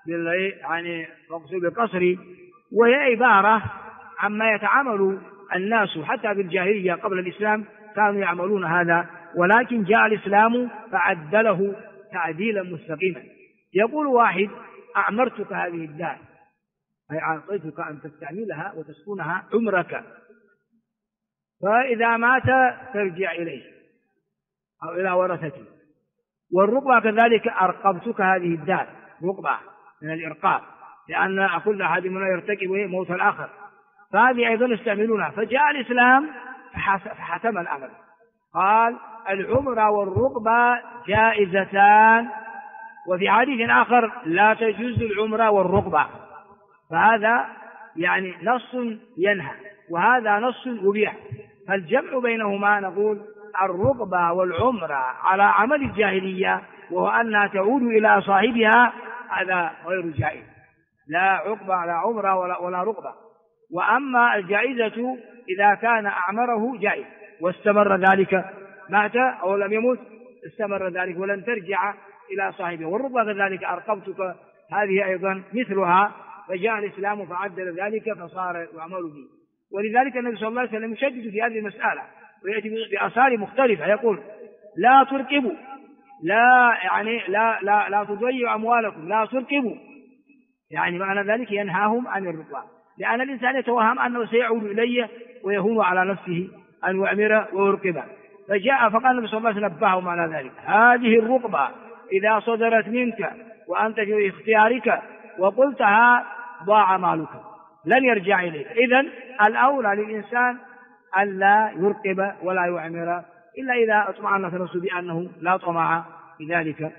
مقصود بالقصر، وهي عبارة عما يتعامل الناس حتى في الجاهلية قبل الإسلام كانوا يعملون هذا، ولكن جاء الإسلام فعدله تعديلا مستقيما. يقول واحد أعمرتك هذه الدار، أي أعطيتك أن تستعملها وتسكنها عمرك، فإذا مات ترجع إليه أو إلى ورثته. والرقبة كذلك أرقبتك هذه الدار، رقبة من الإرقاب، لأن كل أحد منا يرتكب موت الآخر، فهذه أيضا يستعملونها. فجاء الإسلام فحتم الأمر، قال العمرة والرقبة جائزتان، وفي حديث آخر لا تجوز العمرة والرقبة. فهذا نص ينهى وهذا نص يبيح، فالجمع بينهما نقول الرقبة والعمرة على عمل الجاهلية وهو أنها تعود إلى صاحبها، هذا غير جائز، لا عقبة لا عمرة ولا رقبة. وأما الجائزة إذا كان أعمره جائز واستمر ذلك، مات أو لم يمت استمر ذلك ولن ترجع إلى صاحبه. والرقبة كذلك أرقبتك هذه أيضا مثلها، فجاء الإسلام فعدل ذلك فصار يعمل به. ولذلك النبي صلى الله عليه وسلم يشدد في هذه المسألة ويأتي بآثار مختلفة، يقول لا تركبوا، لا تضيعوا أموالكم، لا تركبوا، يعني معنى ذلك ينهاهم عن الركبان، لأن الإنسان يتوهم أنه سيعود إليه ويهون على نفسه أن يعمر ويركبه. فقال النبي صلى الله عليه وسلم نبههم على ذلك: هذه الركبة إذا صدرت منك وأنت في اختيارك وقلتها ضاع مالك لن يرجع إليك. إذن الأولى للإنسان ألا يركب ولا يعمر إلا إذا اطمأن في نفسه بأنه لا طمع في ذلك.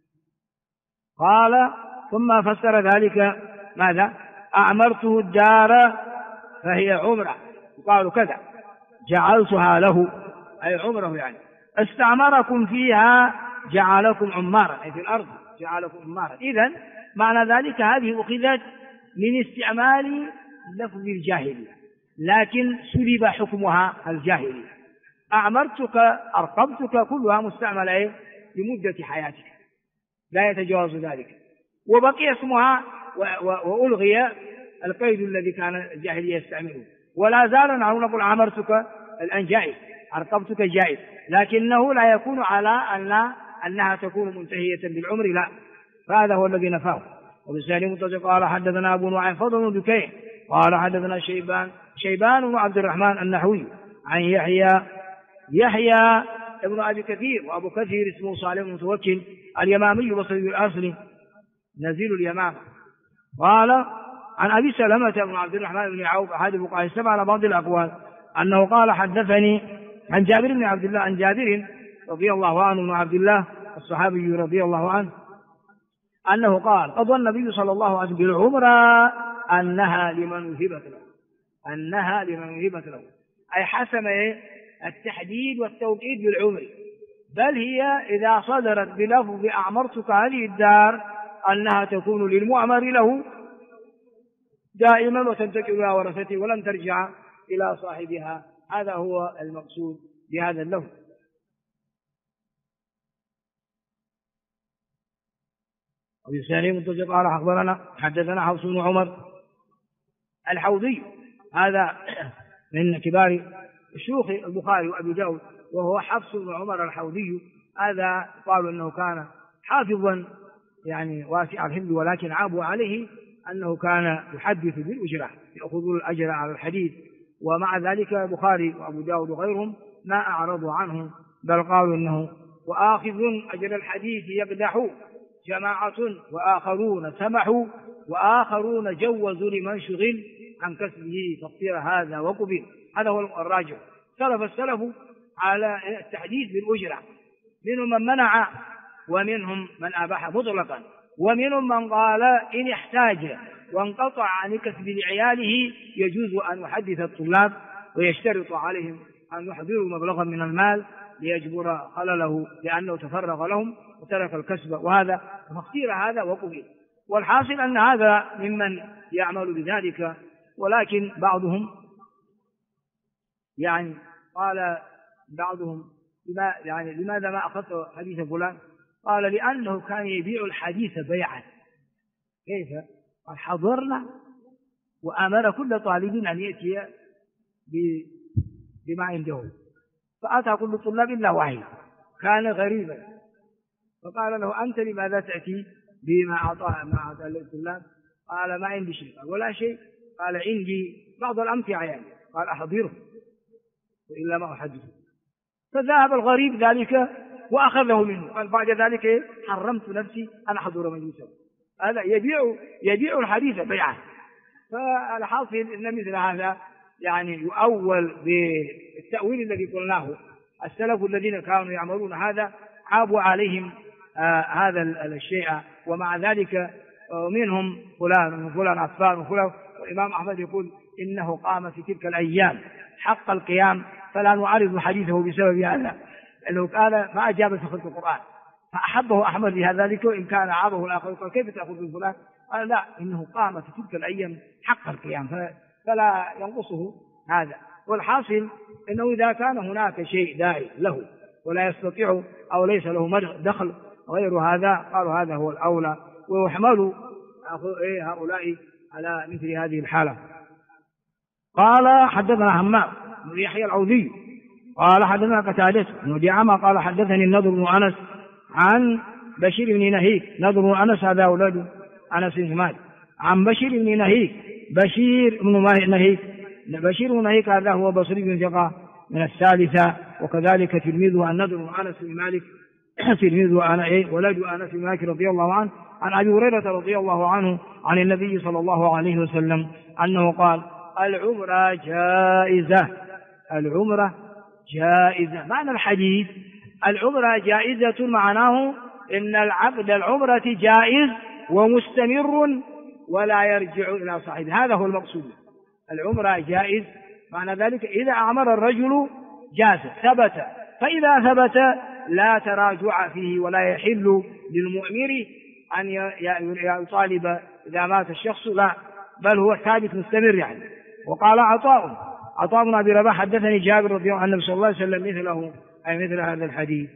قال ثم فسر ذلك ماذا؟ أعمرته الدار فهي عمرة، يقال كذا جعلتها له أي عمره، يعني استعمركم فيها جعلكم عمارا، أي في الأرض جعلكم عمارا. إذن معنى ذلك هذه أخذت من استعمال لفظ الجاهلية، لكن سلب حكمها الجاهلي. أعمرتك أرقبتك كلها مستعملة لمدة حياتك لا يتجاوز ذلك، وبقي اسمها وألغي القيد الذي كان الجاهلية يستعمله، ولا زال نقول أعمرتك الآن جائز، أرقبتك جائز، لكنه لا يكون على أنها تكون منتهية بالعمر، لا، فهذا هو الذي نفاه. وبالسالي متصل قال حدثنا أبو نعيم فضل بن دكين قال حدثنا شيبان بن عبد الرحمن النحوي عن يحيى ابن أبي كثير، وأبو كثير اسمه صالح بن متوكل اليمامي بصري الأصل نزيل اليمامة. قال عن أبي سلمة بن عبد الرحمن بن عوف أحد الفقهاء السبعة على بعض الأقوال أنه قال حدثني عن جابر بن عبد الله، عن جابر رضي الله عنه بن عبد الله الصحابي رضي الله عنه أنه قال قضى النبي صلى الله عليه وسلم بالعمرة أنها لمن وهبت له، أي حسم التحديد والتوقيت بالعمر، بل هي إذا صدرت بلفظ أعمرتك هذه الدار أنها تكون للمعمر له دائما وتنتقل إلى ورثته ولن ترجع إلى صاحبها. هذا هو المقصود بهذا اللفظ. أبي سعيد متصل قال أخبرنا حدثنا حفص بن عمر الحوضي، هذا من كبار شيوخ البخاري وأبي داود، وهو حفص بن عمر الحوضي. هذا قالوا أنه كان حافظا يعني واسع الحفظ، ولكن عابوا عليه أنه كان يحدث بالأجرة، يأخذ الأجر على الحديث، ومع ذلك البخاري وأبو داود وغيرهم ما أعرضوا عنه، بل قالوا إنه وآخذ أجر الحديث يقدح جماعة وآخرون سمحوا وآخرون جوزوا لمن شغل عن كسبه تقصير هذا وقبل. هذا هو الراجع. السلف على التحديث بالأجرة، منهم من منع ومنهم من أباح مطلقا، ومنهم من قال إن احتاج وانقطع عن كسب لعياله يجوز أن يحدث الطلاب ويشترط عليهم أن يحضروا مبلغا من المال ليجبر خلله لأنه تفرغ لهم وترك الكسب، وهذا فاختير هذا وقبل. والحاصل أن هذا ممن يعمل بذلك، ولكن بعضهم يعني قال بعضهم لماذا ما أخذت حديث فلان؟ قال لأنه كان يبيع الحديث بيعا. كيف؟ قال حضرنا وأمر كل طالب أن يأتي بما عنده، فأتى كل الطلاب إلا واحد كان غريبا، فقال له أنت لماذا تأتي بما أعطاه الطلاب؟ قال ما عندي شيء. قال ولا شيء؟ قال عندي بعض الأمتعة يعني. قال أحضره وإلا ما أحدثه. فذهب الغريب ذلك وأخذه منه. قال بعد ذلك حرمت نفسي أن أحضر مجلسه. هذا يبيع الحديث بيعا. فالحاصل أن مثل هذا يعني يؤول بالتأويل الذي قلناه. السلف الذين كانوا يعملون هذا عابوا عليهم هذا الشيء، ومع ذلك منهم فلان وفلان عفان وفلان. والإمام أحمد يقول إنه قام في تلك الأيام حق القيام، فلا نعارض حديثه بسبب هذا، لأنه قال ما أجاب في خلق القرآن، فأحبه أحمد لذلك، وإن كان عابه الآخر قال كيف تأخذ من فلان؟ قال لا، إنه قام في تلك الأيام حق القيام، فلا ينقصه هذا. والحاصل إنه إذا كان هناك شيء داعي له ولا يستطيع أو ليس له دخل غير هذا، قالوا هذا هو الأولى، ويحمل هؤلاء على مثل هذه الحالة. قال حدثنا همام بن يحيى العوذي قال حدثنا قتادة بن دعامة قال حدثني النضر بن أنس عن بشير بن نهيك. نضر بن أنس هذا أولاد أنس بن مالك. عن بشير بن نهيك بشير بن نهيك هذا هو بصري بن ثقة من الثالثة، وكذلك تلميذه النضر بن أنس بن مالك تلميذه ولد أنس بن مالك رضي الله عنه عن أبي هريرة رضي الله عنه عن النبي صلى الله عليه وسلم أنه قال العمرة جائزة. معنى الحديث العمرة جائزة معناه إن العبد العمرة جائز ومستمر ولا يرجع إلى صاحبه، هذا هو المقصود. العمرة جائز معنى ذلك إذا أعمر الرجل جاز ثبت، فإذا ثبت لا تراجع فيه ولا يحل للمؤمر أن يطالب إذا مات الشخص، لا، بل هو ثابت مستمر يعني. وقال عطاء بن أبي رباح حدثني جابر رضي الله عنه النبي صلى الله عليه وسلم مثله أي مثل هذا الحديث.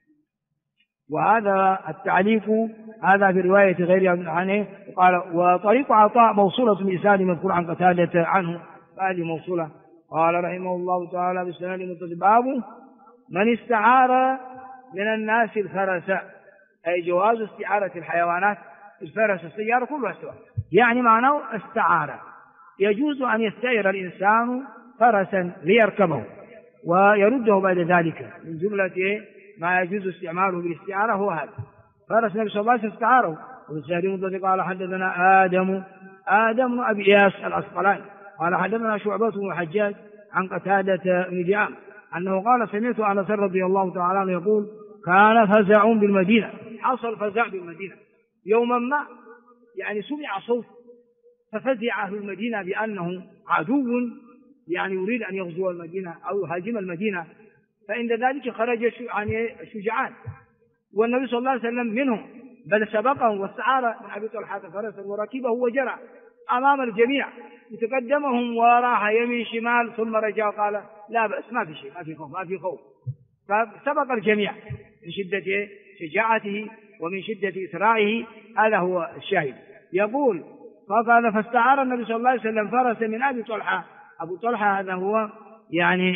وهذا التعليق هذا في رواية غير عنه. قال وطريق عطاء موصولة بإسناد مذكور عن قتادة عنه، هذه موصولة. قال رحمه الله تعالى بالسناد المتصل باب من استعار من الناس الفرس، أي جواز استعارة الحيوانات الفرس السيارة كلها سواء، يعني معناه استعارة. يجوز أن يستعير الإنسان فرسا ليركبه ويرده بعد ذلك، من جملة ما يجوز استعماله بالاستعارة هو هذا فرس النبي صلى الله عليه وسلم استعاره. وبالسناد المتصل قال حدثنا آدم بن أبي إياس العسقلاني قال حدثنا شعبة بن الحجاج عن قتادة بن دعامة أنه قال سمعت أنس رضي الله تعالى عنه يقول كان فزع بالمدينة، حصل فزع بالمدينة يوما ما، يعني سمع صوت ففزع أهل المدينة بأنه عدو يعني يريد أن يغزو المدينة أو يهاجم المدينة، فعند ذلك خرج شجعان والنبي صلى الله عليه وسلم منهم، بل سبقهم واستعار من أبي طلحة فرسا وركبه وجرى أمام الجميع يتقدمهم وراح يمين شمال، ثم رجع قال لا بأس ما في شيء، ما في خوف فسبق الجميع من شدة شجاعته ومن شدة إسراعه. هذا هو الشاهد. يقول فقال فاستعار النبي صلى الله عليه وسلم فرسا من أبي طلحة. أبو طلحة هذا هو يعني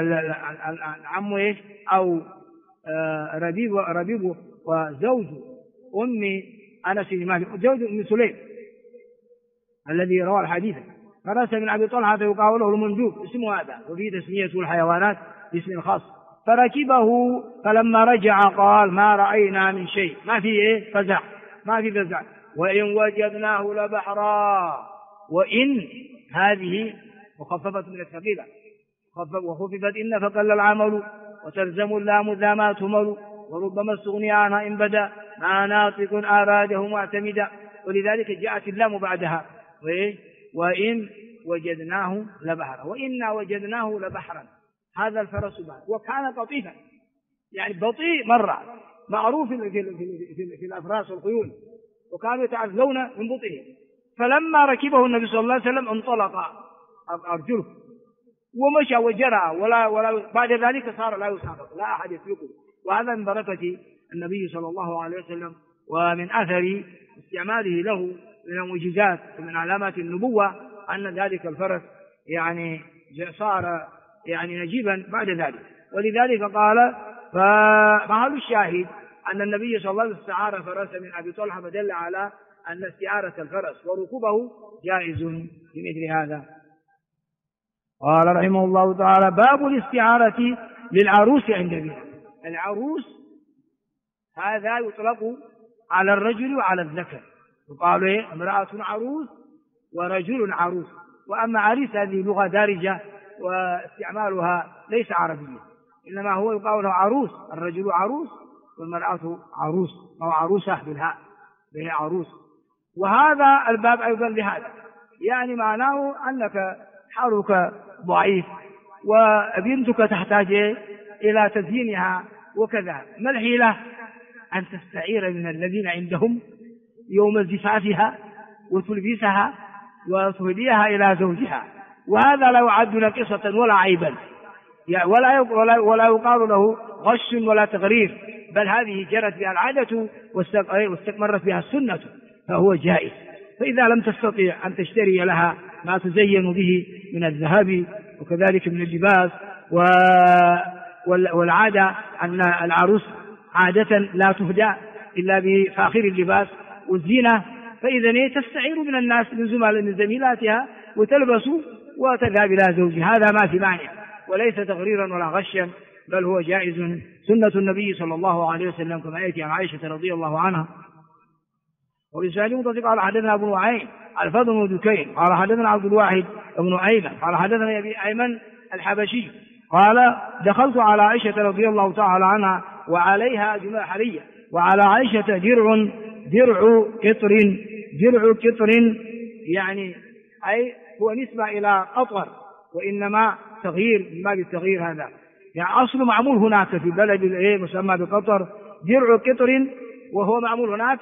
عمه أو ربيبه وزوج أم أنس بن مالك، زوج أم سليم الذي روى الحديث. فرسا من أبي طلحة يقال له المندوب اسمه هذا، وفي تسمية الحيوانات باسم خاص. فركبه فلما رجع قال ما رأينا من شيء، ما في فزع، ما في فزع. وإن وجدناه لبحرا، وإن هذه مخففة من الثقيلة، وخففت إن فقل العمل، وتلزم اللام ذا ما تمل، وربما استغني عنها إن بدا ما ناطق أراده معتمدا، ولذلك جاءت اللام بعدها وإن وجدناه لبحرا، وإنا وجدناه لبحرا. هذا الفرس بعد وكان قطيفا يعني بطيء مرة، معروف في الأفراس والخيول، وكانوا يتعذون من بطئه. فلما ركبه النبي صلى الله عليه وسلم انطلق أرجله ومشى وجرى ولا بعد ذلك صار لا يسابق، لا أحد يسبقه. وهذا من بركة النبي صلى الله عليه وسلم ومن أثر استعماله له من المعجزات ومن علامات النبوة أن ذلك الفرس يعني صار يعني نجيبا بعد ذلك. ولذلك قال فمحل الشاهد أن النبي صلى الله عليه وسلم استعار فرسا من أبي طلحة، فدل على أن استعارة الفرس وركوبه جائز في مثل هذا. قال رحمه الله تعالى باب الاستعارة للعروس عند بها. العروس هذا يطلق على الرجل وعلى الذكر، يقال امرأة عروس ورجل عروس. وأما عريس هذه لغة دارجة واستعمالها ليس عربيا، إنما هو يقال له عروس، الرجل عروس والمرأة عروس أو عروسة بالهاء به عروس. وهذا الباب أيضا لهذا، يعني معناه أنك حالك ضعيف وبنتك تحتاج إلى تزيينها وكذا، ما الحيلة؟ أن تستعير من الذين عندهم يوم زفافها وتلبسها وتهديها إلى زوجها، وهذا لا يعد نقصة ولا عيبا، ولا يقال له غش ولا تغرير، بل هذه جرت بها العادة واستمرت بها السنة، فهو جائز. فإذا لم تستطيع أن تشتري لها ما تزين به من الذهب وكذلك من اللباس، والعادة أن العروس عادة لا تهدى إلا بفاخر اللباس والزينة، فإذا تستعير من الناس من زميلاتها وتلبس وتذهب إلى زوجها، هذا ما في مانع وليس تغريرا ولا غشا، بل هو جائز سنة النبي صلى الله عليه وسلم كما يأتي عن عائشة رضي الله عنها. وبإسناد متصل قال حدثنا أبو نعيم الفضل بن دكين قال حدثنا عبد الواحد بن أيمن قال حدثنا أبي أيمن الحبشي قال دخلت على عائشة رضي الله تعالى عنها وعليها جماع حرية، وعلى عائشة درع قطر يعني أي هو نسبة إلى قطر، وإنما تغيير من باب التغيير هذا، يعني أصل معمول هناك في بلد مسمى بقطر درع قطر، وهو معمول هناك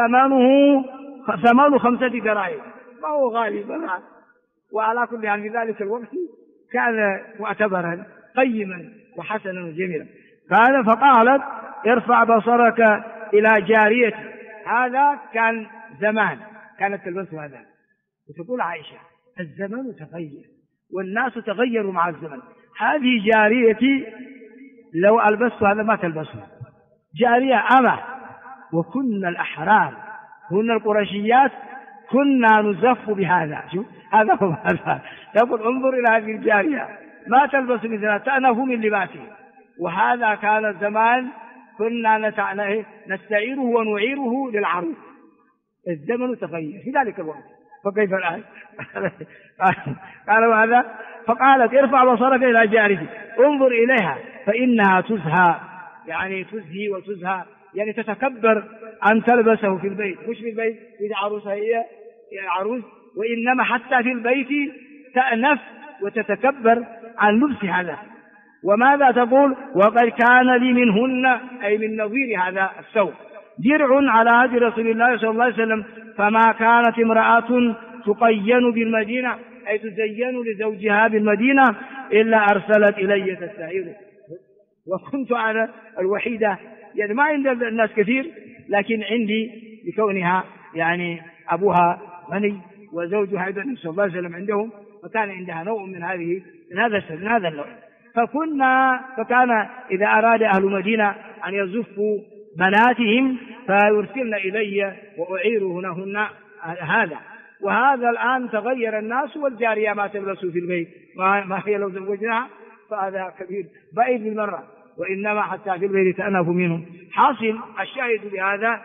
ثمنه 5 دراهم، ما هو غالي بلع. وعلى كل حال في ذلك الوقت كان معتبرا قيما وحسنا وجميلا. قال فقالت ارفع بصرك إلى جاريتي، هذا كان زمان كانت تلبس هذا. وتقول عائشة الزمن تغير والناس تغيروا مع الزمن، هذه جاريتي لو ألبست هذا ما تلبسه، جارية أمة، وكنا الأحرار كنا القرشيات كنا نزف بهذا. شوف هذا هو هذا، يقول انظر إلى هذه الجارية ما تلبس مثلها تأنف من لباسه، وهذا كان الزمان كنا نستعيره ونعيره للعروس. الزمن تغير في ذلك الوقت، فكيف الآن؟ قالوا هذا. فقالت ارفع بصرك إلى جارتي انظر إليها فإنها تزهى، يعني تزهي وتزهى يعني تتكبر أن تلبسه في البيت، مش في البيت إذا عروسها هي عروس، وإنما حتى في البيت تأنف وتتكبر عن لبس هذا. وماذا تقول؟ وقد كان لي منهن أي من نظير هذا الثوب درع على هدي رسول الله صلى الله عليه وسلم، فما كانت امرأة تقين بالمدينة أي تزين لزوجها بالمدينة إلا أرسلت إلي تستعيره. وكنت أنا الوحيدة، يعني ما عند الناس كثير، لكن عندي لكونها يعني أبوها غني وزوجها أيضا صلى الله عليه وسلم عندهم، فكان عندها نوع من هذا النوع. فكان إذا أراد أهل المدينة أن يزفوا بناتهم فيرسلن إلي وأعيرهن هذا. وهذا الآن تغير الناس، والجارية ما تلبس في البيت، ما هي لو زوجناها فهذا كبير بعيد بالمرة، وإنما حتى في البيت تأنف منهم. حاصل الشاهد بهذا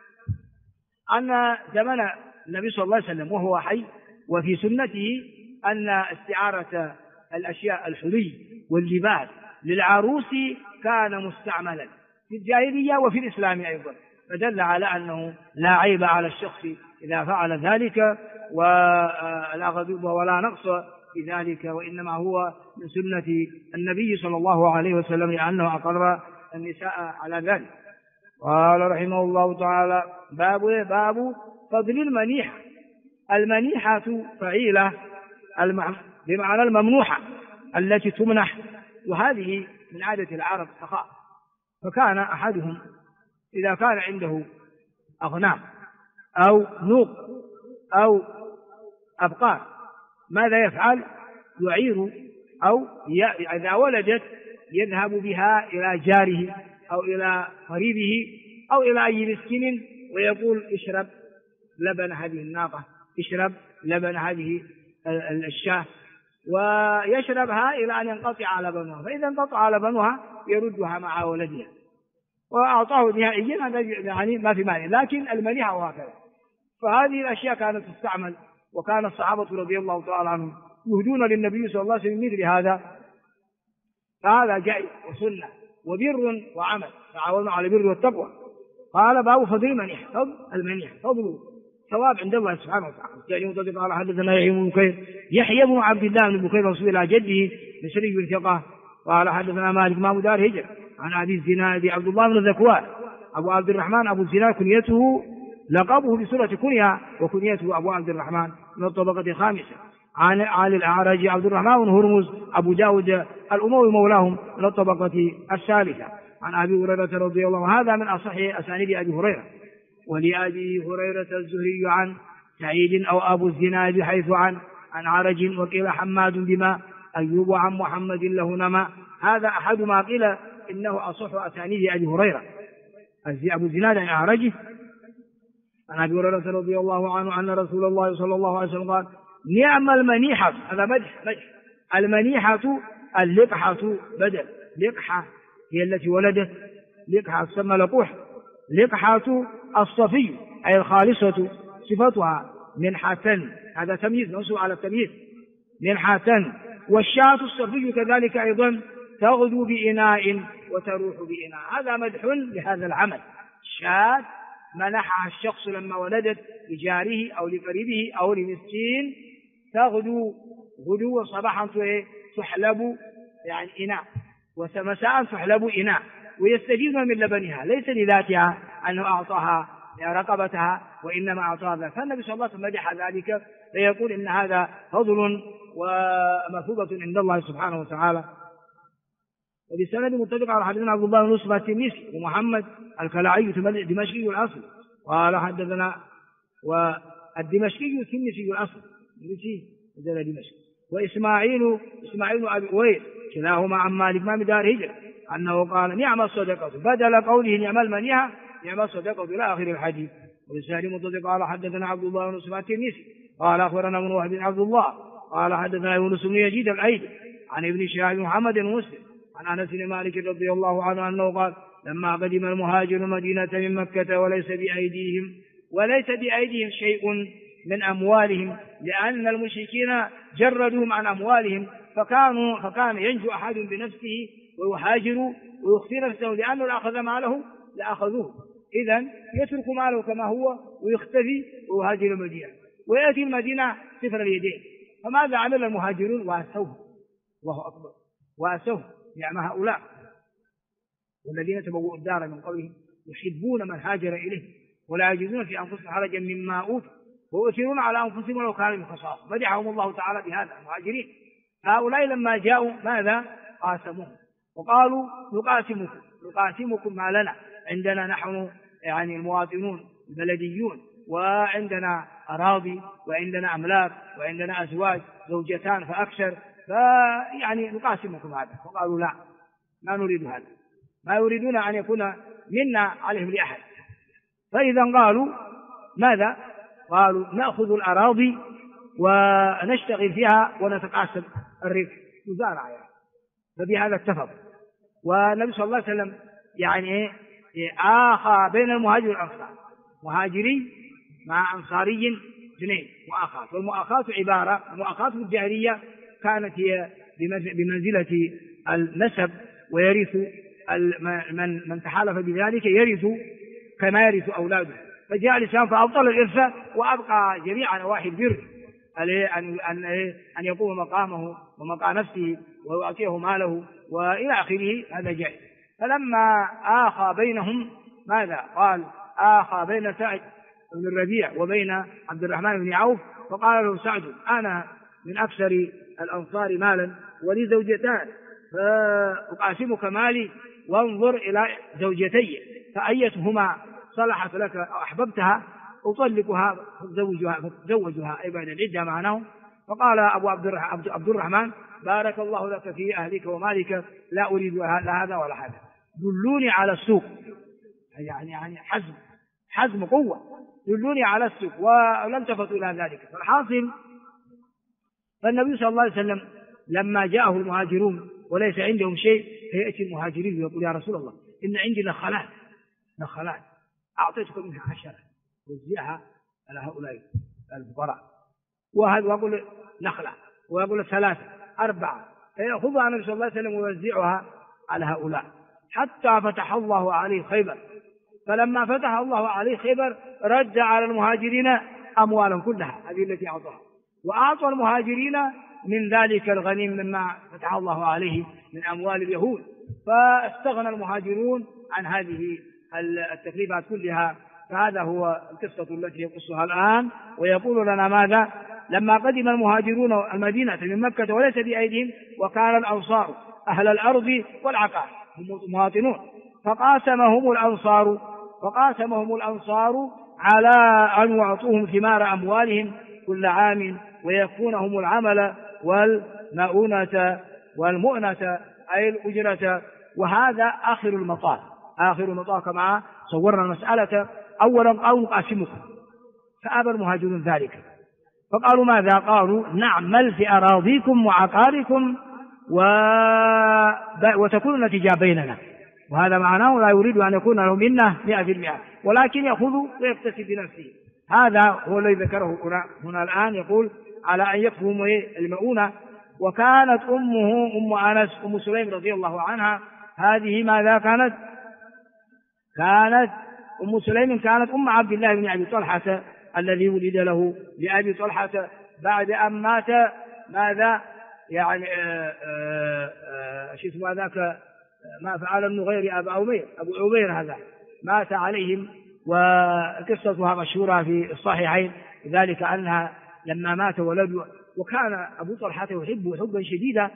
أن زمن النبي صلى الله عليه وسلم وهو حي، وفي سنته أن استعارة الأشياء الحلي واللباس للعروس كان مستعملا في الجاهلية وفي الإسلام أيضا، فدل على أنه لا عيب على الشخص إذا فعل ذلك، ولا غضب ولا نقص في ذلك، وإنما هو من سنة النبي صلى الله عليه وسلم لأنه أقر النساء على ذلك. قال رحمه الله تعالى باب فضل المنيحة. المنيحة فعيلة بمعنى الممنوحة التي تمنح، وهذه من عادة العرب سخاء. فكان أحدهم إذا كان عنده أغنام أو نوق أو أبقار ماذا يفعل؟ يعير، أو إذا ولدت يذهب بها إلى جاره أو إلى قريبه أو إلى أي مسكين ويقول اشرب لبن هذه الناقة، اشرب لبن هذه الشاة، ويشربها إلى أن ينقطع لبنها، فإذا انقطع لبنها يردها مع ولدها، وأعطاه نهائيا، هذا يعني ما في مانع. لكن المنيحة وهكذا. فهذه الأشياء كانت تستعمل، وكان الصحابة رضي الله تعالى عنهم يهدون للنبي صلى الله عليه وسلم مثل هذا، فهذا جائز وسنة وبر وعمل، تعاونوا على البر والتقوى. قال باب فضل المنيحة. فضل المنيحة فضل ثواب عند الله سبحانه وتعالى. قال حدثنا يحيى بن عبد الله بن بكير رسول الله جده بسري بن ثقة. قال حدثنا مالك ما دار هجر عن أبي الزناد عبد الله بن ذكوان أبو عبد الرحمن أبو الزناد كنيته لقبه بسورة كنية، وكنيته أبو عبد الرحمن من الطبقة الخامسة. عن الأعرج عبد الرحمن بن هرمز أبو داود الأموي مولاهم من الطبقة الثالثة. عن أبي هريرة رضي الله عنه، هذا من أصح أسانيد أبي هريرة. ولأبي هريرة الزهري عن سعيد أو أبو الزناد حيث عن عرج، وقيل حماد بما أيوب عن محمد له نما. هذا أحد ما قيل إنه أصح أسانيد أبي هريرة. أبو الزناد عن عرج عن أبي هريرة رضي الله عنه أن رسول الله صلى الله عليه وسلم قال: نعم المنيحة. هذا مدح. المنيحة اللقحة بدل، لقحة هي التي ولدت، لقحة تسمى لقوح، لقحة الصفي أي الخالصة صفتها منحة، هذا تمييز منصوب على التمييز، منحة. والشاة الصفي كذلك أيضا تغدو بإناء وتروح بإناء. هذا مدح لهذا العمل. شاة منحها الشخص لما ولدت لجاره أو لقريبه أو لمسكين، تغدو غدو صباحا تحلب يعني إناء، ومساء تحلب إناء، ويستفيدون من لبنها، ليس لذاتها أنه أعطاها رقبتها، وإنما أعطاها ذلك. فالنبي صلى الله عليه وسلم مدح ذلك، فيقول إن هذا فضل ومثوبة عند الله سبحانه وتعالى. وبسند متفق على حديثنا عبد الله بن يوسف التنيسي ومحمد الكلاعي دمشقي الأصل قال حدثنا، والدمشقي التنيسي الأصل دمشق، وإسماعيل أبي أويس كلاهما عن مالك ما بدار هجر أنه قال: نعم الصدقة، بدل قوله نعم المنيحة نعم الصدقة إلى آخر الحديث. وبسند متفق قال حدثنا عبد الله بن يوسف التنيسي قال أخبرنا ابن وهب بن عبد الله قال حدثنا يونس بن يزيد الأيلي عن ابن شهاب محمد بن مسلم عن أنس بن مالك رضي الله عنه أنه قال: لما قدم المهاجر المدينة من مكة وليس بأيديهم شيء من أموالهم، لأن المشركين جردوهم عن أموالهم، فكان ينجو أحد بنفسه ويهاجر ويخفي نفسه، لأنه لو أخذ ماله لأخذوه، إذن يترك ماله كما هو ويختفي ويهاجر المدينة، ويأتي المدينة صفر اليدين. فماذا عمل المهاجرون؟ وأسوه، الله أكبر، وأسوه نعم هؤلاء والذين تبوؤوا الدار من قبلهم يحبون من هاجر إليه ولا يجدون في أنفسهم حرجا مما أوتوا ويؤثرون على أنفسهم ولو كان بهم خصاصة. مدحهم الله تعالى بهذا المهاجرين. هؤلاء لما جاءوا ماذا؟ قاسموهم وقالوا: نقاسمكم ما لنا، عندنا نحن يعني المواطنون البلديون، وعندنا أراضي، وعندنا أملاك، وعندنا أزواج، زوجتان فأكثر، فيعني نقاسمكم هذا. فقالوا: لا، ما نريد هذا، ما يريدون أن يكون منا عليهم لأحد. فإذا قالوا ماذا؟ قالوا: نأخذ الأراضي ونشتغل فيها ونتقاسم الربح مزارعة يعني. فبهذا اتفق. والنبي صلى الله عليه وسلم يعني آخى بين المهاجر والأنصار، مهاجري مع أنصاري اثنين مؤاخاة. والمؤاخاة عبارة، المؤاخاة الجاهلية كانت هي بمنزلة النسب، ويرث من تحالف بذلك يرث كما يرث أولاده. فجاء الإسلام فأبطل الإرث وأبقى جميع نواحي البر، أن يقوم مقامه ومقام نفسه ويعطيه ماله وإلى آخره، هذا جائز. فلما آخى بينهم ماذا؟ قال: آخى بين سعد بن الربيع وبين عبد الرحمن بن عوف، فقال له سعد: أنا من أكثر الأنصار مالا ولي زوجتان، فأقاسمك مالي وانظر إلى زوجتي، فأيتهما صلحت لك أو أحببتها أطلقها فتزوجها أي بعد العدة معناه. فقال أبو عبد الرحمن: بارك الله لك في أهلك ومالك، لا أريد لا هذا ولا هذا، دلوني على السوق. يعني حزم قوة، دلوني على السوق، ولم تفتوا إلى ذلك. فالحاصل فالنبي صلى الله عليه وسلم لما جاءه المهاجرون وليس عندهم شيء، فيأتي المهاجرين ويقول: يا رسول الله، إن عندي نخلات أعطيتك منها 10 وزعها على هؤلاء الفقراء، وأقول نخلة، ويقول 3 4، فيأخذها النبي صلى الله عليه وسلم ويوزعها على هؤلاء حتى فتح الله عليه خيبر. فلما فتح الله عليه خيبر رد على المهاجرين أموالهم كلها، هذه التي أعطاها، وأعطى المهاجرين من ذلك الغنيم مما فتح الله عليه من أموال اليهود، فاستغنى المهاجرون عن هذه التكليفات كلها. فهذا هو القصة التي يقصها الآن، ويقول لنا ماذا؟ لما قدم المهاجرون المدينة من مكة وليس بأيديهم، وكان الأنصار أهل الأرض والعقار هم مواطنون، فقاسمهم الأنصار على أن يعطوهم ثمار أموالهم كل عام ويكفونهم العمل والمؤنة أي الأجرة. وهذا آخر المطاف كما صورنا المسألة. أولا قالوا نقاسمكم، فأبى المهاجرون ذلك، فقالوا ماذا؟ قالوا نعمل في أراضيكم وعقاركم وتكون النتيجة بيننا. وهذا معناه لا يريد أن يكون له منه 100%، ولكن يأخذ ويكتسب بنفسه. هذا هو الذي ذكره هنا الآن، يقول على أن يكفوا المؤونة. وكانت أمه أم أنس أم سليم رضي الله عنها، هذه ماذا كانت أم سليم كانت أم عبد الله بن أبي طلحة الذي ولد له لأبي طلحة بعد أن مات ماذا يعني شو ذاك ما فعل النغير أبو عمير هذا مات عليهم. وقصتها مشهورة في الصحيحين، ذلك أنها لما مات ولد، وكان أبو طلحة يحبه حبا شديدا،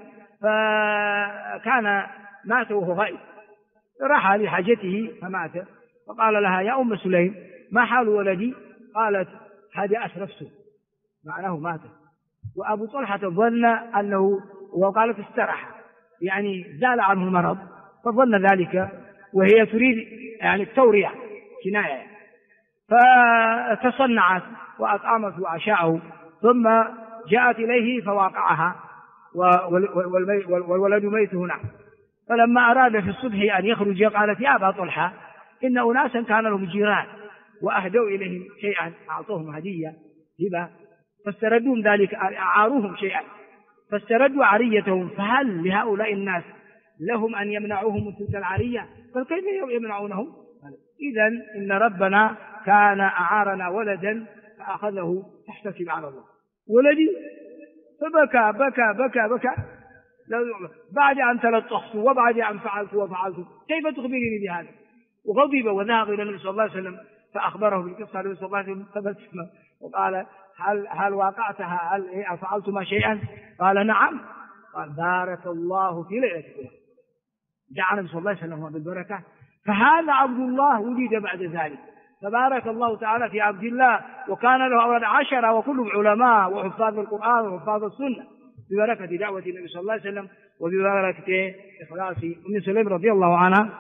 فكان مات وهو غائب، راح لحاجته فمات، فقال لها يا أم سليم ما حال ولدي؟ قالت هذا أشرفته، معناه مات. وأبو طلحة ظن أنه، وقالت استرح يعني زال عنه المرض، فظن ذلك، وهي تريد يعني التورية كناية، فتصنعت وأطعمت عشاءه، ثم جاءت إليه فواقعها والولد ميت هنا. فلما أراد في الصبح أن يخرج قالت يا أبا طلحة إن أناسا كان لهم جيران وأهدوا إليهم شيئا، أعطوهم هدية هبة، فاستردوا ذلك، أعاروهم شيئا فاستردوا عريتهم، فهل لهؤلاء الناس لهم أن يمنعوهم من تلك العرية؟ فكيف يمنعونهم؟ إذن إن ربنا كان أعارنا ولدا فأخذه تحتسب على الله ولدي، فبكى بكى بكى بكى بعد أن تلطخت وبعد أن فعلت وفعلت، كيف تخبرني بهذا؟ وغضب وذهب إلى النبي صلى الله عليه وسلم فأخبره بالقصة. النبي صلى الله عليه وسلم تبسم وقال هل واقعتها؟ هل فعلتما شيئا؟ قال نعم. قال بارك الله في ليلتكم، دعا النبي صلى الله عليه وسلم بالبركة. فهذا عبد الله ولد بعد ذلك، فبارك الله تعالى في عبد الله، وكان له أولاد 10 وكلهم علماء وحفاظ القرآن وحفاظ السنة، ببركة دعوة النبي صلى الله عليه وسلم وببركة إخلاص أم سليم رضي الله عنها.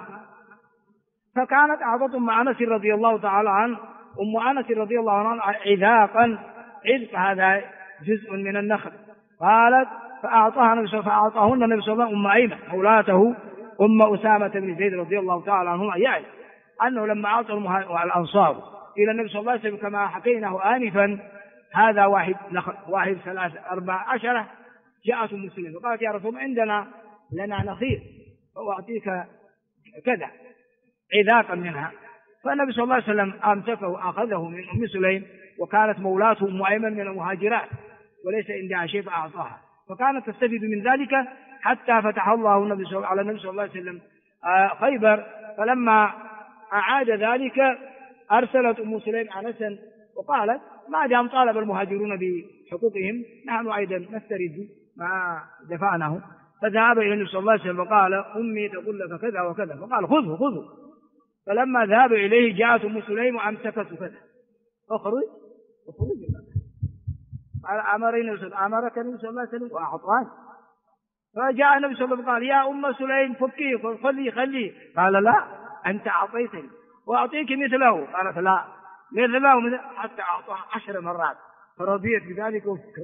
فكانت أعطت أم أنس رضي الله تعالى عنه، أم أنس رضي الله عنها عذاقا، عذق هذا جزء من النخل، قالت فأعطاهن النبي صلى الله عليه وسلم أم أيمن مولاته أم أسامة بن زيد رضي الله تعالى عنهما، يعني أنه لما أعطوا الأنصار إلى النبي صلى الله عليه وسلم كما حكيناه آنفا، هذا واحد نخل، واحد 3 4 10، جاءت أم سليم وقالت يا رسول عندنا لنا نخيل فأعطيك كذا عذاقا منها. فالنبي صلى الله عليه وسلم أمسكه وأخذه من أم سليم، وكانت مولاته أم أيمن من المهاجرات وليس عندها شيء فأعطاها، فكانت تستفيد من ذلك حتى فتح الله على النبي صلى الله عليه وسلم خيبر. فلما أعاد ذلك أرسلت أم سليم أنسا وقالت ما دام طالب المهاجرون بحقوقهم نحن أيضا نسترد ما دفعناه. فذهب إلى النبي صلى الله عليه وسلم وقال أمي تقول لك كذا وكذا، فقال خذه. فلما ذهب إليه جاءت أم سليم وأمسكته كذا، اخرج قال أمرك النبي صلى الله عليه وسلم وأعطاني. فجاء النبي صلى الله عليه وسلم قال يا أم سليم فكي خلي. قال لا أنت أعطيتني وأعطيك مثله. قالت لا مثله حتى أعطاها 10 مرات، فرضيت بذلك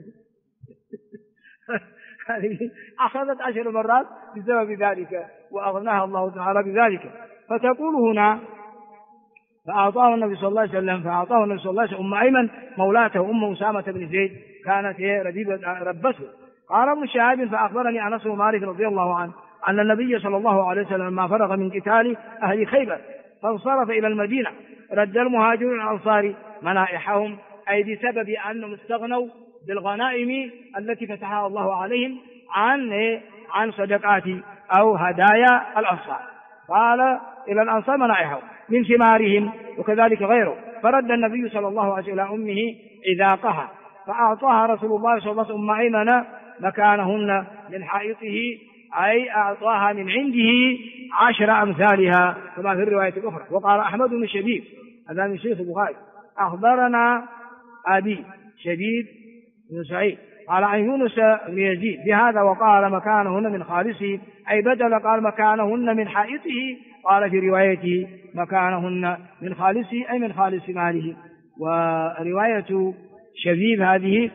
أخذت 10 مرات بسبب ذلك وأغناها الله تعالى بذلك. فتقول هنا فأعطاه النبي صلى الله عليه وسلم أم أيمن مولاته أم أسامة بن زيد، كانت ربته. قال ابن شهاب فأخبرني أنس بن مالك رضي الله عنه أن النبي صلى الله عليه وسلم لما فرغ من قتال أهل خيبر فانصرف إلى المدينة رد المهاجرون الأنصار منائحهم، أي بسبب أنهم استغنوا بالغنائم التي فتحها الله عليهم عن صدقات أو هدايا الأنصار. قال إلى الأنصار منائحهم من ثمارهم وكذلك غيره. فرد النبي صلى الله عليه وسلم إلى أمه عذاقها، فأعطاها رسول الله صلى الله عليه وسلم أم أيمن مكانهن من حائطه، أي أعطاها من عنده 10 أمثالها كما في الرواية الأخرى. وقال أحمد بن شبيب هذا من شيخ البخاري أخبرنا أبي شديد بن سعيد قال عن يونس بن يزيد بهذا وقال مكانهن من خالصه، أي بدل قال مكانهن من حائطه، قال في روايته مكانهن من خالصه أي من خالص ماله. ورواية شبيب هذه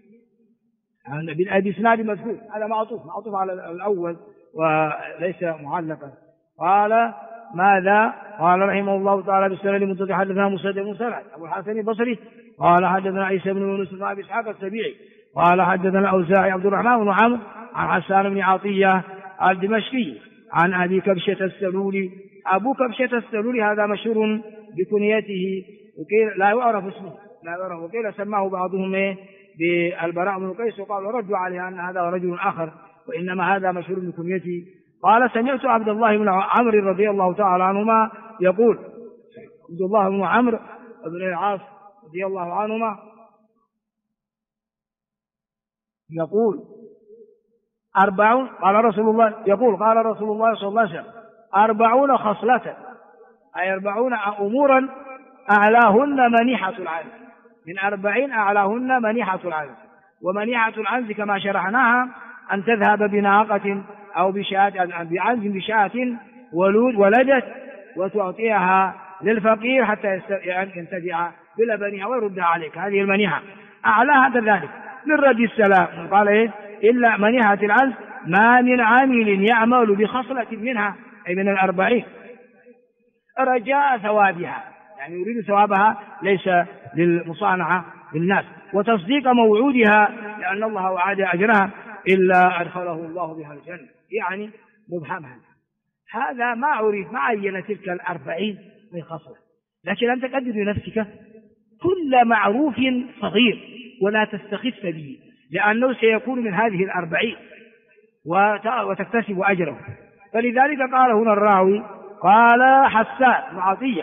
بإسناد مذكور، هذا معطوف على الأول وليس معلقا. قال ماذا؟ قال رحمه الله تعالى بالسنة المنتظر حدثنا مسدد بن مسرهد أبو الحسن البصري قال حدثنا عيسى بن يونس بن أبي إسحاق السبيعي قال حدثنا الأوزاعي عبد الرحمن بن عمرو عن حسان بن عطية الدمشقي عن أبي كبشة السلولي. أبو كبشة السلولي هذا مشهور بكنيته وقيل لا يعرف اسمه، وقيل سماه بعضهم بالبراء بن قيس وقالوا ردوا عليه أن هذا رجل آخر، وإنما هذا مشهور بكنيته. قال سمعت عبد الله بن عمرو رضي الله تعالى عنهما يقول، عبد الله بن عمرو بن العاص رضي الله عنهما يقول 40 قال رسول الله صلى الله عليه وسلم 40 خصلة، أي 40 أمورا أعلاهن منيحة العنز، من 40 أعلاهن منيحة العنز. ومنيحة العنز كما شرحناها أن تذهب بناقة أو بشاة بعنز بشاة ولدت وتعطيها للفقير حتى ينتفع بلبنها ويردها عليك، هذه المنيحة. أعلاها كذلك من رد السلام قال إيه إلا منيحة العنز ما من عامل يعمل بخصلة منها، أي من 40 رجاء ثوابها، يعني يريد ثوابها ليس للمصانعة بالناس، وتصديق موعودها لأن الله وعد أجرها إلا أدخله الله بها الجنة، يعني مبهمها. هذا ما عرف ما عين تلك 40 من خصلة، لكن أنت قدر لنفسك كل معروف صغير ولا تستخف به، لأنه سيكون من هذه 40 وتكتسب أجره. فلذلك قال هنا الراوي قال حسان بن عطية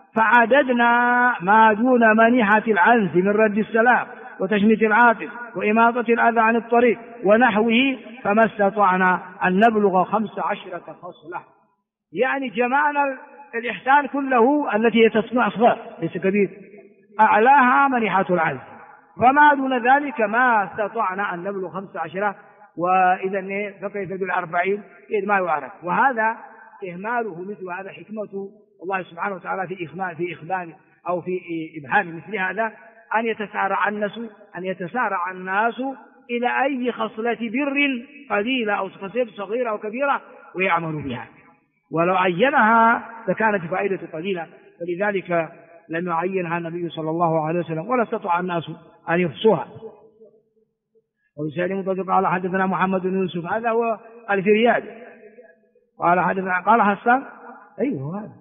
فعددنا ما دون منيحة العنز من رد السلام وتشميت العاطف وإماطة الأذى عن الطريق ونحوه فما استطعنا أن نبلغ 15 خصلة، يعني جمعنا الإحسان كله التي تصنع أصغر ليس كبير، أعلاها منيحة العنز، وما دون ذلك ما استطعنا أن نبلغ 15، وإذا فكيف بال40 إذ ما يعرف. وهذا إهماله مثل هذا حكمة الله سبحانه وتعالى في إخبار أو في إبهام مثل هذا، أن يتسارع الناس إلى أي خصلة بر قليلة أو خصلة صغيرة أو كبيرة ويعملوا بها، ولو عينها فكانت فائدة قليلة، فلذلك لم يعينها النبي صلى الله عليه وسلم ولا استطاع الناس أن يحصوها. وبسالم مطلق قال حدثنا محمد بن يوسف هذا هو الفريابي قال حسان أيوه هذا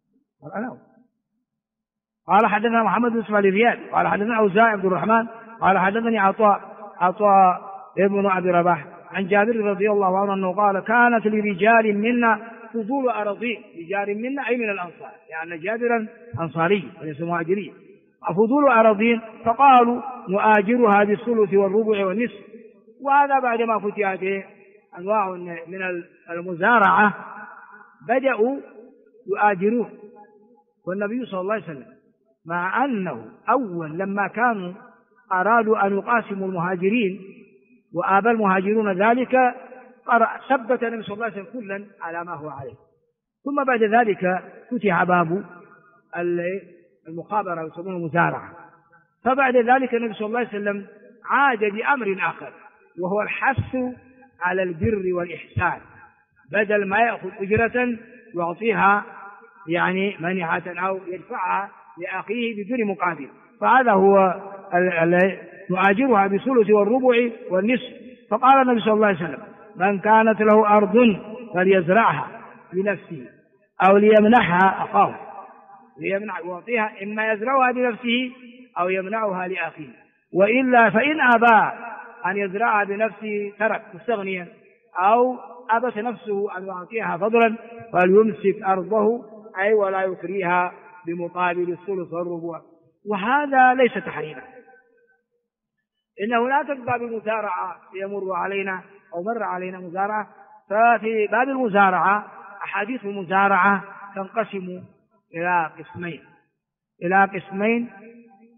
قال حدثنا محمد بن يوسف الفريابي قال حدثنا أوزاعي عبد الرحمن قال حدثني عطاء ابن أبي رباح عن جابر رضي الله عنه أنه قال كانت لرجال منا فضول أراضين، رجال منا أي من الأنصار، يعني جابرا أنصاري وليس مهاجري، فضول أراضين فقالوا نؤاجرها بالثلث والربع والنصف. وهذا بعدما فتحت أنواع من المزارعة بدأوا يؤاجرون، والنبي صلى الله عليه وسلم مع أنه أول لما كانوا أرادوا أن يقاسموا المهاجرين وآبى المهاجرون ذلك ثبت النبي صلى الله عليه وسلم كلا على ما هو عليه، ثم بعد ذلك فتح باب المخابرة يسمونه المزارعة، فبعد ذلك النبي صلى الله عليه وسلم عاد بأمر آخر وهو الحث على البر والإحسان، بدل ما يأخذ أجرة يعطيها يعني منحة أو يدفعها لأخيه بدون مقابل، فهذا هو نؤاجرها بالثلث والربع والنصف. فقال النبي صلى الله عليه وسلم من كانت له أرض فليزرعها بنفسه أو ليمنحها أخاه، يعطيها إما يزرعها بنفسه أو يمنعها لأخيه، وإلا فإن أبى أن يزرعها بنفسه ترك مستغنيا أو أبت نفسه أن يعطيها فضلا فليمسك أرضه أي ولا يكريها بمقابل الثلث والربع. وهذا ليس تحريما، إنه لا تبقى بمزارعة يمر علينا أو مر علينا مزارعة. ففي باب المزارعة أحاديث المزارعة تنقسم إلى قسمين.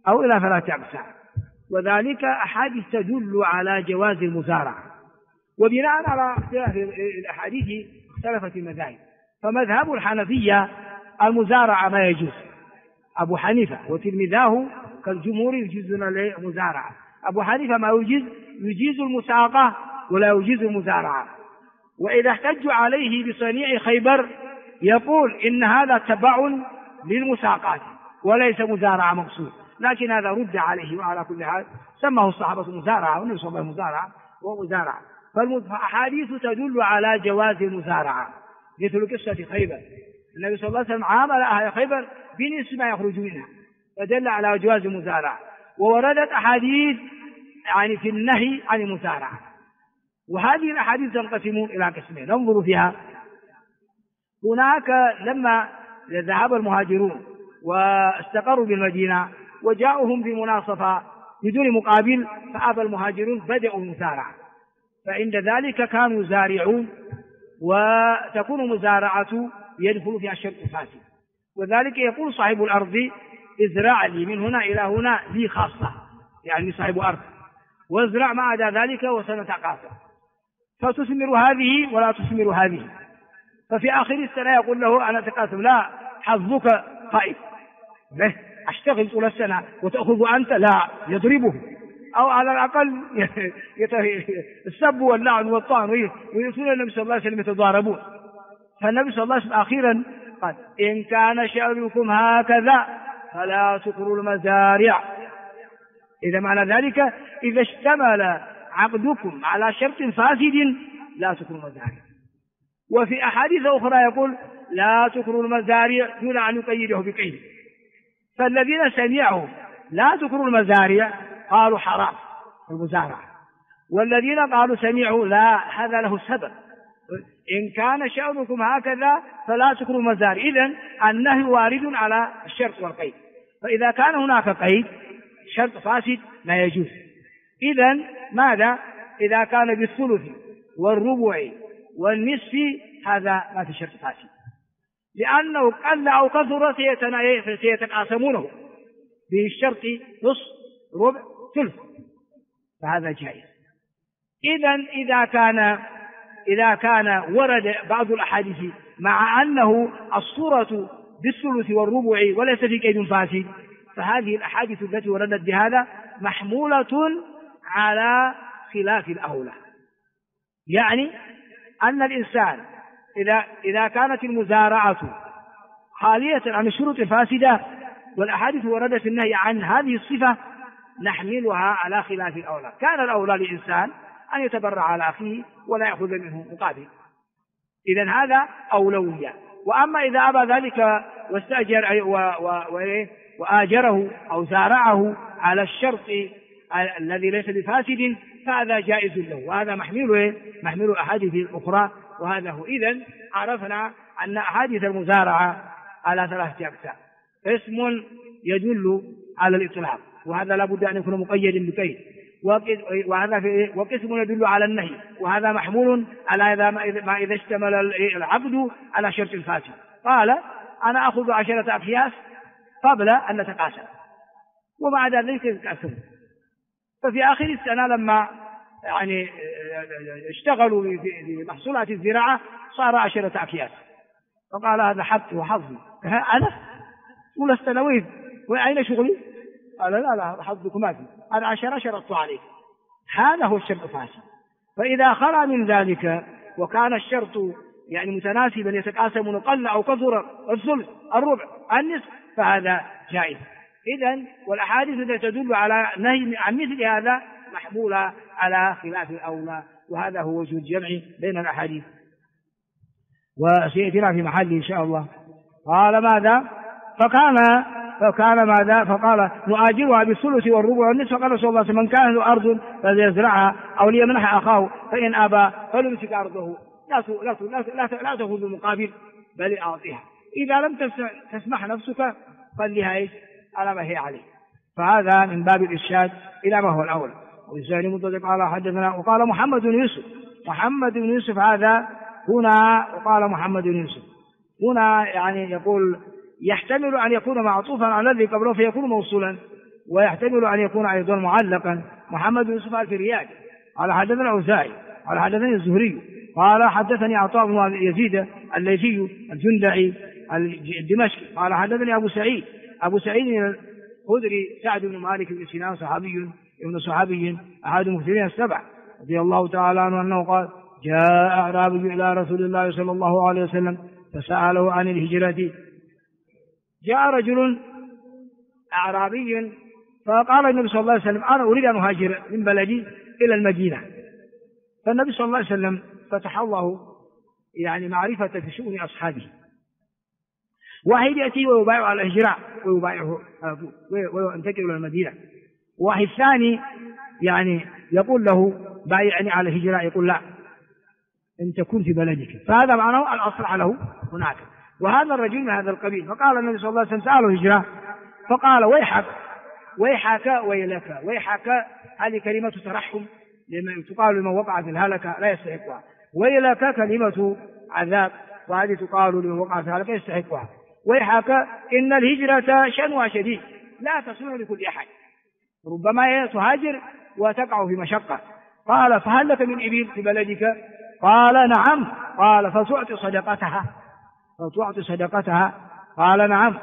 أو إلى 3 أقسام، وذلك أحاديث تدل على جواز المزارعة. وبناء على اختلاف الأحاديث اختلفت المذاهب، فمذهب الحنفية المزارعة ما يجوز، أبو حنيفة وتلميذاه كالجمهور يجوزون المزارعة، أبو حنيفة ما يجيز المساقة ولا يجيز المزارعة. وإذا احتجوا عليه بصنيع خيبر يقول إن هذا تبع للمساقات وليس مزارعة مقصود، لكن هذا رد عليه. وعلى كل حال سماه الصحابة مزارعة والنبي صلى الله عليه وسلم مزارعة ومزارعة. فالأحاديث تدل على جواز المزارعة، مثل قصة خيبر، النبي صلى الله عليه وسلم عامل أهل خيبر بنصف ما يخرج منها، فدل على جواز المزارعة. ووردت أحاديث يعني في النهي عن المزارعة، وهذه الأحاديث تنقسم إلى قسمين ننظر فيها. هناك لما ذهب المهاجرون واستقروا بالمدينة وجاءهم بمناصفة بدون مقابل، فأبى المهاجرون بدأوا المزارعة، فعند ذلك كانوا يزارعون، وتكون مزارعة يدخل فيها الشرط الفاسد، وذلك يقول صاحب الأرض ازرع لي من هنا إلى هنا لي خاصة، يعني صاحب أرض، وازرع ما عدا ذلك وسنتقاسم، فتثمر هذه ولا تثمر هذه. ففي آخر السنة يقول له أنا أتقاسم، لا حظك خائف، أشتغل طول السنة وتأخذ أنت، لا يضربه، أو على الأقل السب واللعن والطعن، ويرسلون النبي صلى الله عليه وسلم يتضاربون. فالنبي صلى الله عليه وسلم أخيرا قال إن كان شأنكم هكذا فلا تكروا المزارع. إذا معنى ذلك إذا اشتمل عقدكم على شرط فاسد لا تكروا المزارع. وفي أحاديث أخرى يقول لا تكروا المزارع دون أن يقيده بقيد. فالذين سمعوا لا تكروا المزارع قالوا حرام المزارعة، والذين قالوا سمعوا لا هذا له سبب، إن كان شأنكم هكذا فلا تكروا المزارع. إذن النهي وارد على الشرط والقيد، فإذا كان هناك قيد شرط فاسد لا يجوز. إذن ماذا إذا كان بالثلث والربع والنصف هذا ما في شرط فاسد، لأنه قل أو كثر سيتقاسمونه بالشرط نصف ربع ثلث، فهذا جائز. إذن إذا كان ورد بعض الأحاديث مع أنه الصورة بالثلث والربع وليس في قيد فاسد، فهذه الأحاديث التي وردت بهذا محمولة على خلاف الأولى. يعني أن الإنسان إذا كانت المزارعة خالية عن الشروط الفاسدة والأحاديث وردت في النهي عن هذه الصفة نحملها على خلاف الأولى. كان الأولى للإنسان أن يتبرع على أخيه ولا يأخذ منه مقابل، إذن هذا أولوية. وأما إذا أبى ذلك واستأجر وآجره أو زارعه على الشرط الذي ليس بفاسد فهذا جائز له، وهذا محمول الأحاديث الأخرى. وهذا هو. إذن عرفنا أن أحاديث المزارعة على 3 أقسام: اسم يدل على الإطلاق، وهذا لا بد أن يكون مقيد بقيد، وقسم يدل على النهي، وهذا محمول على ما إذا اشتمل العقد على شرط الفاسد. قال أنا أخذ 10 أكياس قبل أن نتقاسم، وبعد ذلك نتقاسم. ففي آخر السنة لما يعني اشتغلوا بمحصولات الزراعة صار 10 أكياس، فقال هذا حقي وحظي، أنا طول السنوات وأين شغلي؟ قال لا حظك ما في، أنا 10 شرطت عليك. هذا هو الشرط الفاسد. فإذا خلا من ذلك وكان الشرط يعني متناسبا يتقاسمون قل أو كثر الثلث الربع النصف فهذا جائز. إذن والأحاديث التي تدل على نهي عن مثل هذا محمولة على خلاف الأولى، وهذا هو وجه الجمع بين الأحاديث، وسيأتينا في محل إن شاء الله. قال ماذا؟ فكان ماذا؟ فقال نؤاجرها بالثلث والربع والنصف. فقال رسول الله من كان له أرض فليزرعها أو ليمنح أخاه، فإن أبى فليمسك أرضه، لا تأخذ المقابل بل أعطيها، إذا لم تسمح نفسك خليها على ما هي عليه. فهذا من باب الإرشاد إلى ما هو الأول. والثاني مضطرق قال حدثنا وقال محمد بن يوسف هذا هنا، وقال محمد بن يوسف هنا يعني يقول يحتمل أن يكون معطوفا على الذي قبله فيكون موصولا، ويحتمل أن يكون أيضا معلقا. محمد بن يوسف الفريابي قال حدثنا الأوزاعي قال حدثني الزهري قال حدثني عطاء بن يزيد الليثي الجندعي الدمشقي قال حدثني أبو سعيد الخدري سعد بن مالك بن سنان صحابي أحد المكثرين السبع رضي الله تعالى عنه أنه قال جاء أعرابي إلى رسول الله صلى الله عليه وسلم فسأله عن الهجرة. جاء رجل أعرابي فقال النبي صلى الله عليه وسلم أنا أريد أن أهاجر من بلدي إلى المدينة. فالنبي صلى الله عليه وسلم فتح الله يعني معرفة في شؤون أصحابه، واحد يأتي ويبايع على الهجرة ويبايعه وينتقل إلى المدينة، واحد ثاني يعني يقول له بايعني على الهجرة يقول لا أنت كن في بلدك، فهذا معناه الأصلح له هناك. وهذا الرجل من هذا القبيل فقال النبي صلى الله عليه وسلم سأله الهجرة فقال ويحك ويلك. ويحك هذه كلمة ترحم لمن تقال لمن وقع في الهلكة لا يستحقها، ويلك كلمة عذاب وهذه تقال لمن وقع في الهلكة يستحقها. ويحك إن الهجرة شأنها شديد لا تصلح لكل أحد، ربما تهاجر وتقع في مشقة. قال فهل لك من إبل في بلدك؟ قال نعم. قال فتعطي صدقتها؟ قال نعم.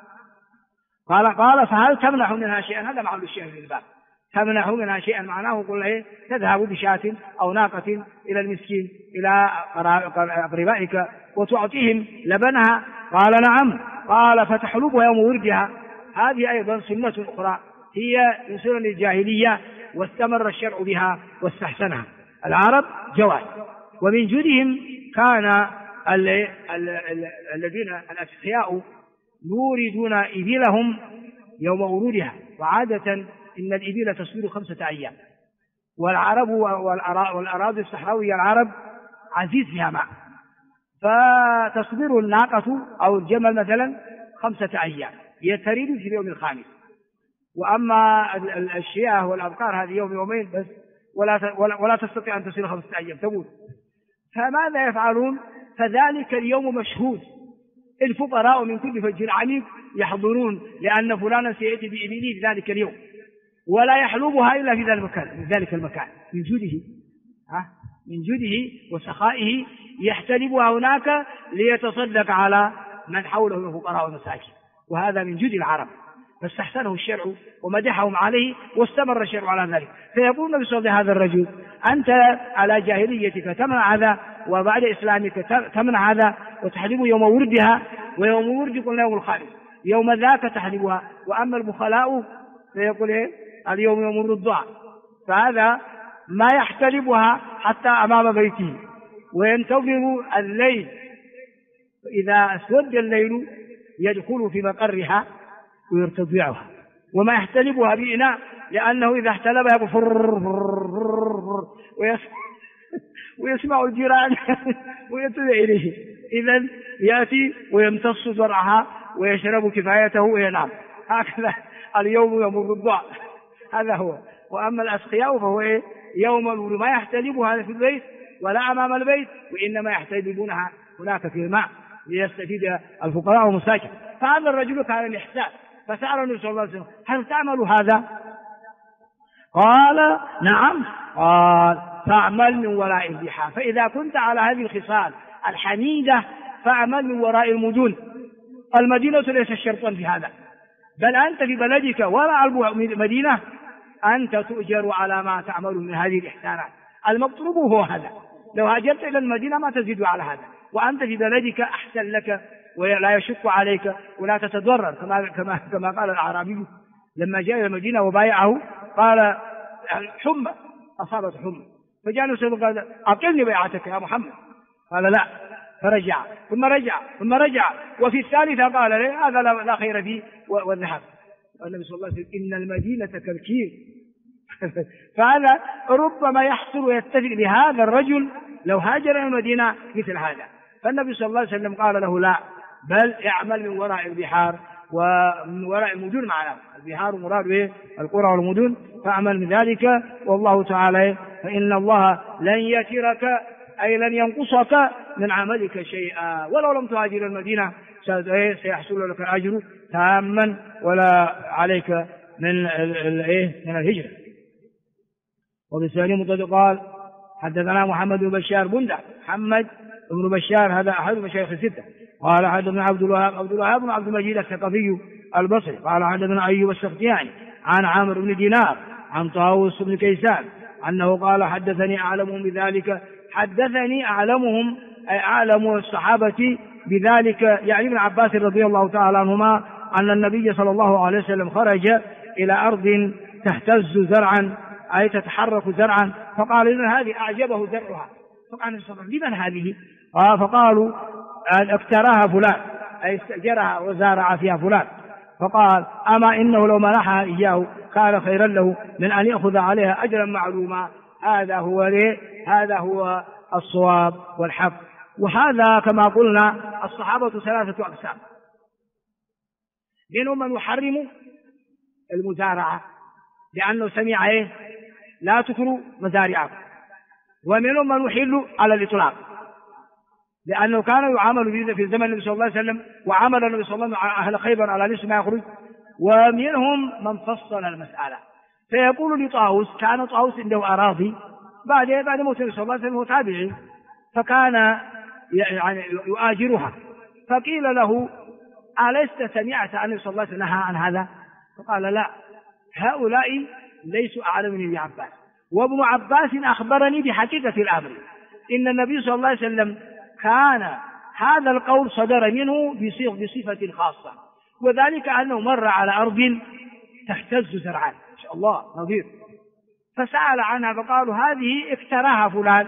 قال فهل تمنح منها شيئا؟ هذا محل الشيء في الباب، تمنح منها شيئا معناه قل ايه تذهب بشاة أو ناقة إلى المسكين إلى أقربائك وتعطيهم لبنها؟ قال نعم. قال فتحلبها يوم وردها؟ هذه أيضا سنة أخرى هي من سنن الجاهلية واستمر الشرع بها واستحسنها العرب جواز. ومن جودهم كان الذين الأسخياء يوردون إبلهم يوم ورودها، وعادة إن الإبل تصير 5 أيام، والعرب والأراضي الصحراوية العرب عزيز فيها ماء، فتصبر الناقة أو الجمل مثلا 5 أيام يتريد في اليوم الخامس. وأما الشياه والأبقار هذه يوم يومين بس ولا تستطيع أن تصير 5 أيام تموت. فماذا يفعلون؟ فذلك اليوم مشهود، الفقراء من كل فج عميق يحضرون لأن فلانا سيأتي بإبله في ذلك اليوم، ولا يحلبها إلا في ذلك المكان من جوده وسخائه يحتلبها هناك ليتصدق على من حوله من الفقراء والمساكين، وهذا من جود العرب فاستحسنه الشرع ومدحهم عليه واستمر الشرع على ذلك. فيقول النبي صلى الله عليه وسلم هذا الرجل أنت على جاهليتك تمنع هذا وبعد إسلامك تمنع هذا وتحلبه يوم وردها، ويوم ورد قلنا يوم الخامس، يوم ذاك تحلبها. وأما البخلاء فيقول إيه اليوم يوم الرضاع، فهذا ما يحتلبها حتى أمام بيته وينتظر الليل، إذا اسود الليل يدخل في مقرها ويرتضعها، وما يحتلبها بإناء لأنه إذا احتلبها يقول فرر ويسمع الجيران ويتبع إليه، إذن يأتي ويمتص زرعها ويشرب كفايته وينام. هكذا اليوم يوم الرضاع هذا هو. وأما الأسقياء فهو إيه يوم الورد، ما يحتلبها في البيت ولا أمام البيت، وإنما يحتلبونها هناك في الماء ليستفيد الفقراء والمساكين. فهذا الرجل كان الإحسان فسأل النبي صلى الله عليه وسلم هل تعمل هذا؟ قال نعم. قال فاعمل من وراء البحار، فإذا كنت على هذه الخصال الحميدة فاعمل من وراء المدن. المدينة ليس شرطا في هذا، بل أنت في بلدك وراء المدينة أنت تؤجر على ما تعمل من هذه الإحسانات. المطلوب هو هذا، لو هاجرت إلى المدينة ما تزيد على هذا، وأنت في بلدك أحسن لك ولا يشق عليك ولا تتضرر، كما قال الأعرابي لما جاء إلى المدينة وبايعه قال حمى أصابت حمى، فجاء النبي قال أعطني بيعتك يا محمد، قال لا، فرجع ثم رجع وفي الثالثة قال لي هذا لا خير فيه والذهب. النبي صلى الله عليه وسلم إن المدينة كالكير فهذا ربما يحصل ويتفق لهذا الرجل لو هاجر إلى المدينة مثل هذا. فالنبي صلى الله عليه وسلم قال له لا، بل اعمل من وراء البحار ومن وراء المدن، معنا البحار مراد به القرى والمدن، فاعمل من ذلك والله تعالى فإن الله لن يترك أي لن ينقصك من عملك شيئا، ولو لم تهاجر المدينة سيحصل لك الأجر تاما ولا عليك من الهجرة. وبالسالم مطلق قال حدثنا محمد بن بشار بندع، محمد بن بشار هذا أحد مشايخ الستة. قال حدثنا عبد الوهاب بن عبد المجيد الثقفي البصري قال حدثنا أيوب السختياني عن عامر بن دينار عن طاووس بن كيسان أنه قال حدثني أعلمهم بذلك، حدثني أعلمهم أي أعلم الصحابة بذلك يعني ابن عباس رضي الله تعالى عنهما أن النبي صلى الله عليه وسلم خرج إلى أرض تهتز زرعا أي تتحرك زرعا، فقال إن هذه أعجبه زرعها، فقال لمن هذه؟ فقالوا اكتراها فلان أي استأجرها وزارع فيها فلان، فقال أما إنه لو منحها إياه كان خيرا له من أن يأخذ عليها أجرا معلوما. هذا هو الصواب والحق. وهذا كما قلنا الصحابة 3 أقسام، منهم من يحرم المزارعة لأنه سمع لا تكروا مزارعكم، ومنهم من يحل على الإطلاق لأنه كان يعامل في زمن النبي صلى الله عليه وسلم، وعمل النبي صلى الله عليه وسلم أهل خيبر على نصف ما يخرج، ومنهم من فصل المسألة. فيقول لطاووس، كان طاووس عنده أراضي بعد موت النبي صلى الله عليه وسلم هو تابعي، فكان يعني يؤاجرها، فقيل له ألست سمعت أن النبي صلى الله عليه وسلم نهى عن هذا؟ فقال لا، هؤلاء ليسوا أعلم من ابن عباس، وابن عباس أخبرني بحقيقة الأمر إن النبي صلى الله عليه وسلم كان هذا القول صدر منه بصفة خاصة، وذلك أنه مر على أرض تهتز زرعا إن شاء الله نظير، فسأل عنها فقالوا هذه اكتراها فلان،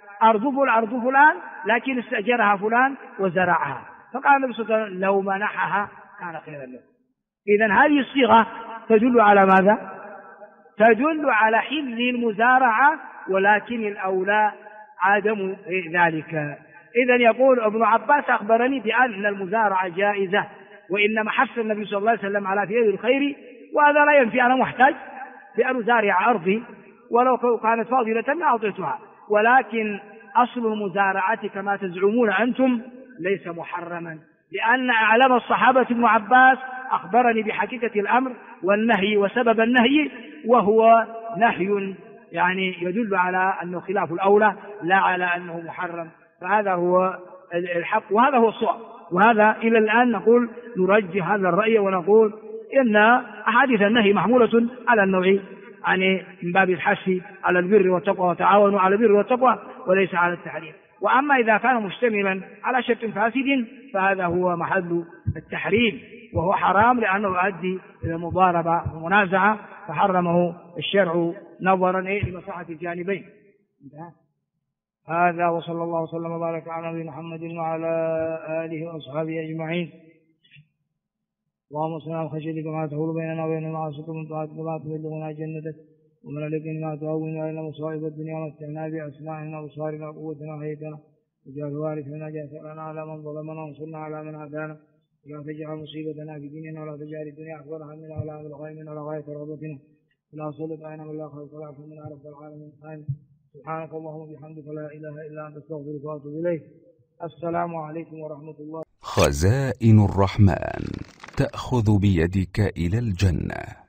أرض فلان لكن استأجرها فلان وزرعها، فقال النبي صلى الله عليه وسلم لو منحها كان خيرا له. إذن هذه الصيغة تدل على ماذا؟ تدل على حل المزارعة، ولكن الأولى عدم ذلك. إذن يقول ابن عباس أخبرني بأن المزارعة جائزة، وإنما حث النبي صلى الله عليه وسلم على فعل الخير، وهذا لا ينفي أنا محتاج في أن أزارع أرضي ولو كانت فاضلة ما أعطيتها، ولكن أصل المزارعة كما تزعمون أنتم ليس محرما، لأن أعلم الصحابة ابن عباس أخبرني بحقيقة الأمر والنهي وسبب النهي، وهو نهي يعني يدل على أنه خلاف الأولى لا على أنه محرم. فهذا هو الحق وهذا هو الصواب، وهذا إلى الآن نقول نرجح هذا الرأي ونقول إن أحاديث النهي محمولة على النوع، يعني من باب الحث على البر والتقوى وتعاونوا على البر والتقوى وليس على التحريم. وأما إذا كان مشتملا على شرط فاسد فهذا هو محل التحريم، وهو حرام لأنه يؤدي إلى مضاربة ومنازعة، فحرمه الشرع نظرا لمصلحة الجانبين. هذا وصلى الله وسلم وبارك على نبينا محمد وعلى آله وأصحابه أجمعين. اللهم صل على خشيتك ما تحول بيننا وبين معاصيك، ومن طاعتك ما تبلغنا جنتك، ومن اليقين ما تهون علينا مصائب الدنيا، ومتعنا بأسماعنا وأبصارنا وقوتنا وحياتنا، واجعل الوارث منا جاثرنا على من ظلمنا وانصرنا على من عادانا، ولا تجعل مصيبتنا في ديننا، ولا تجعل الدنيا أكبر همنا ولا مبلغ علمنا ولا غاية رغبتنا، ولا تسلط علينا من لا خير ولا منا رب العالمين. سبحانك اللهم وبحمدك لا إله إلا أنت أستغفرك وأتوب إليك. السلام عليكم ورحمة الله. خزائن الرحمن تأخذ بيدك إلى الجنة.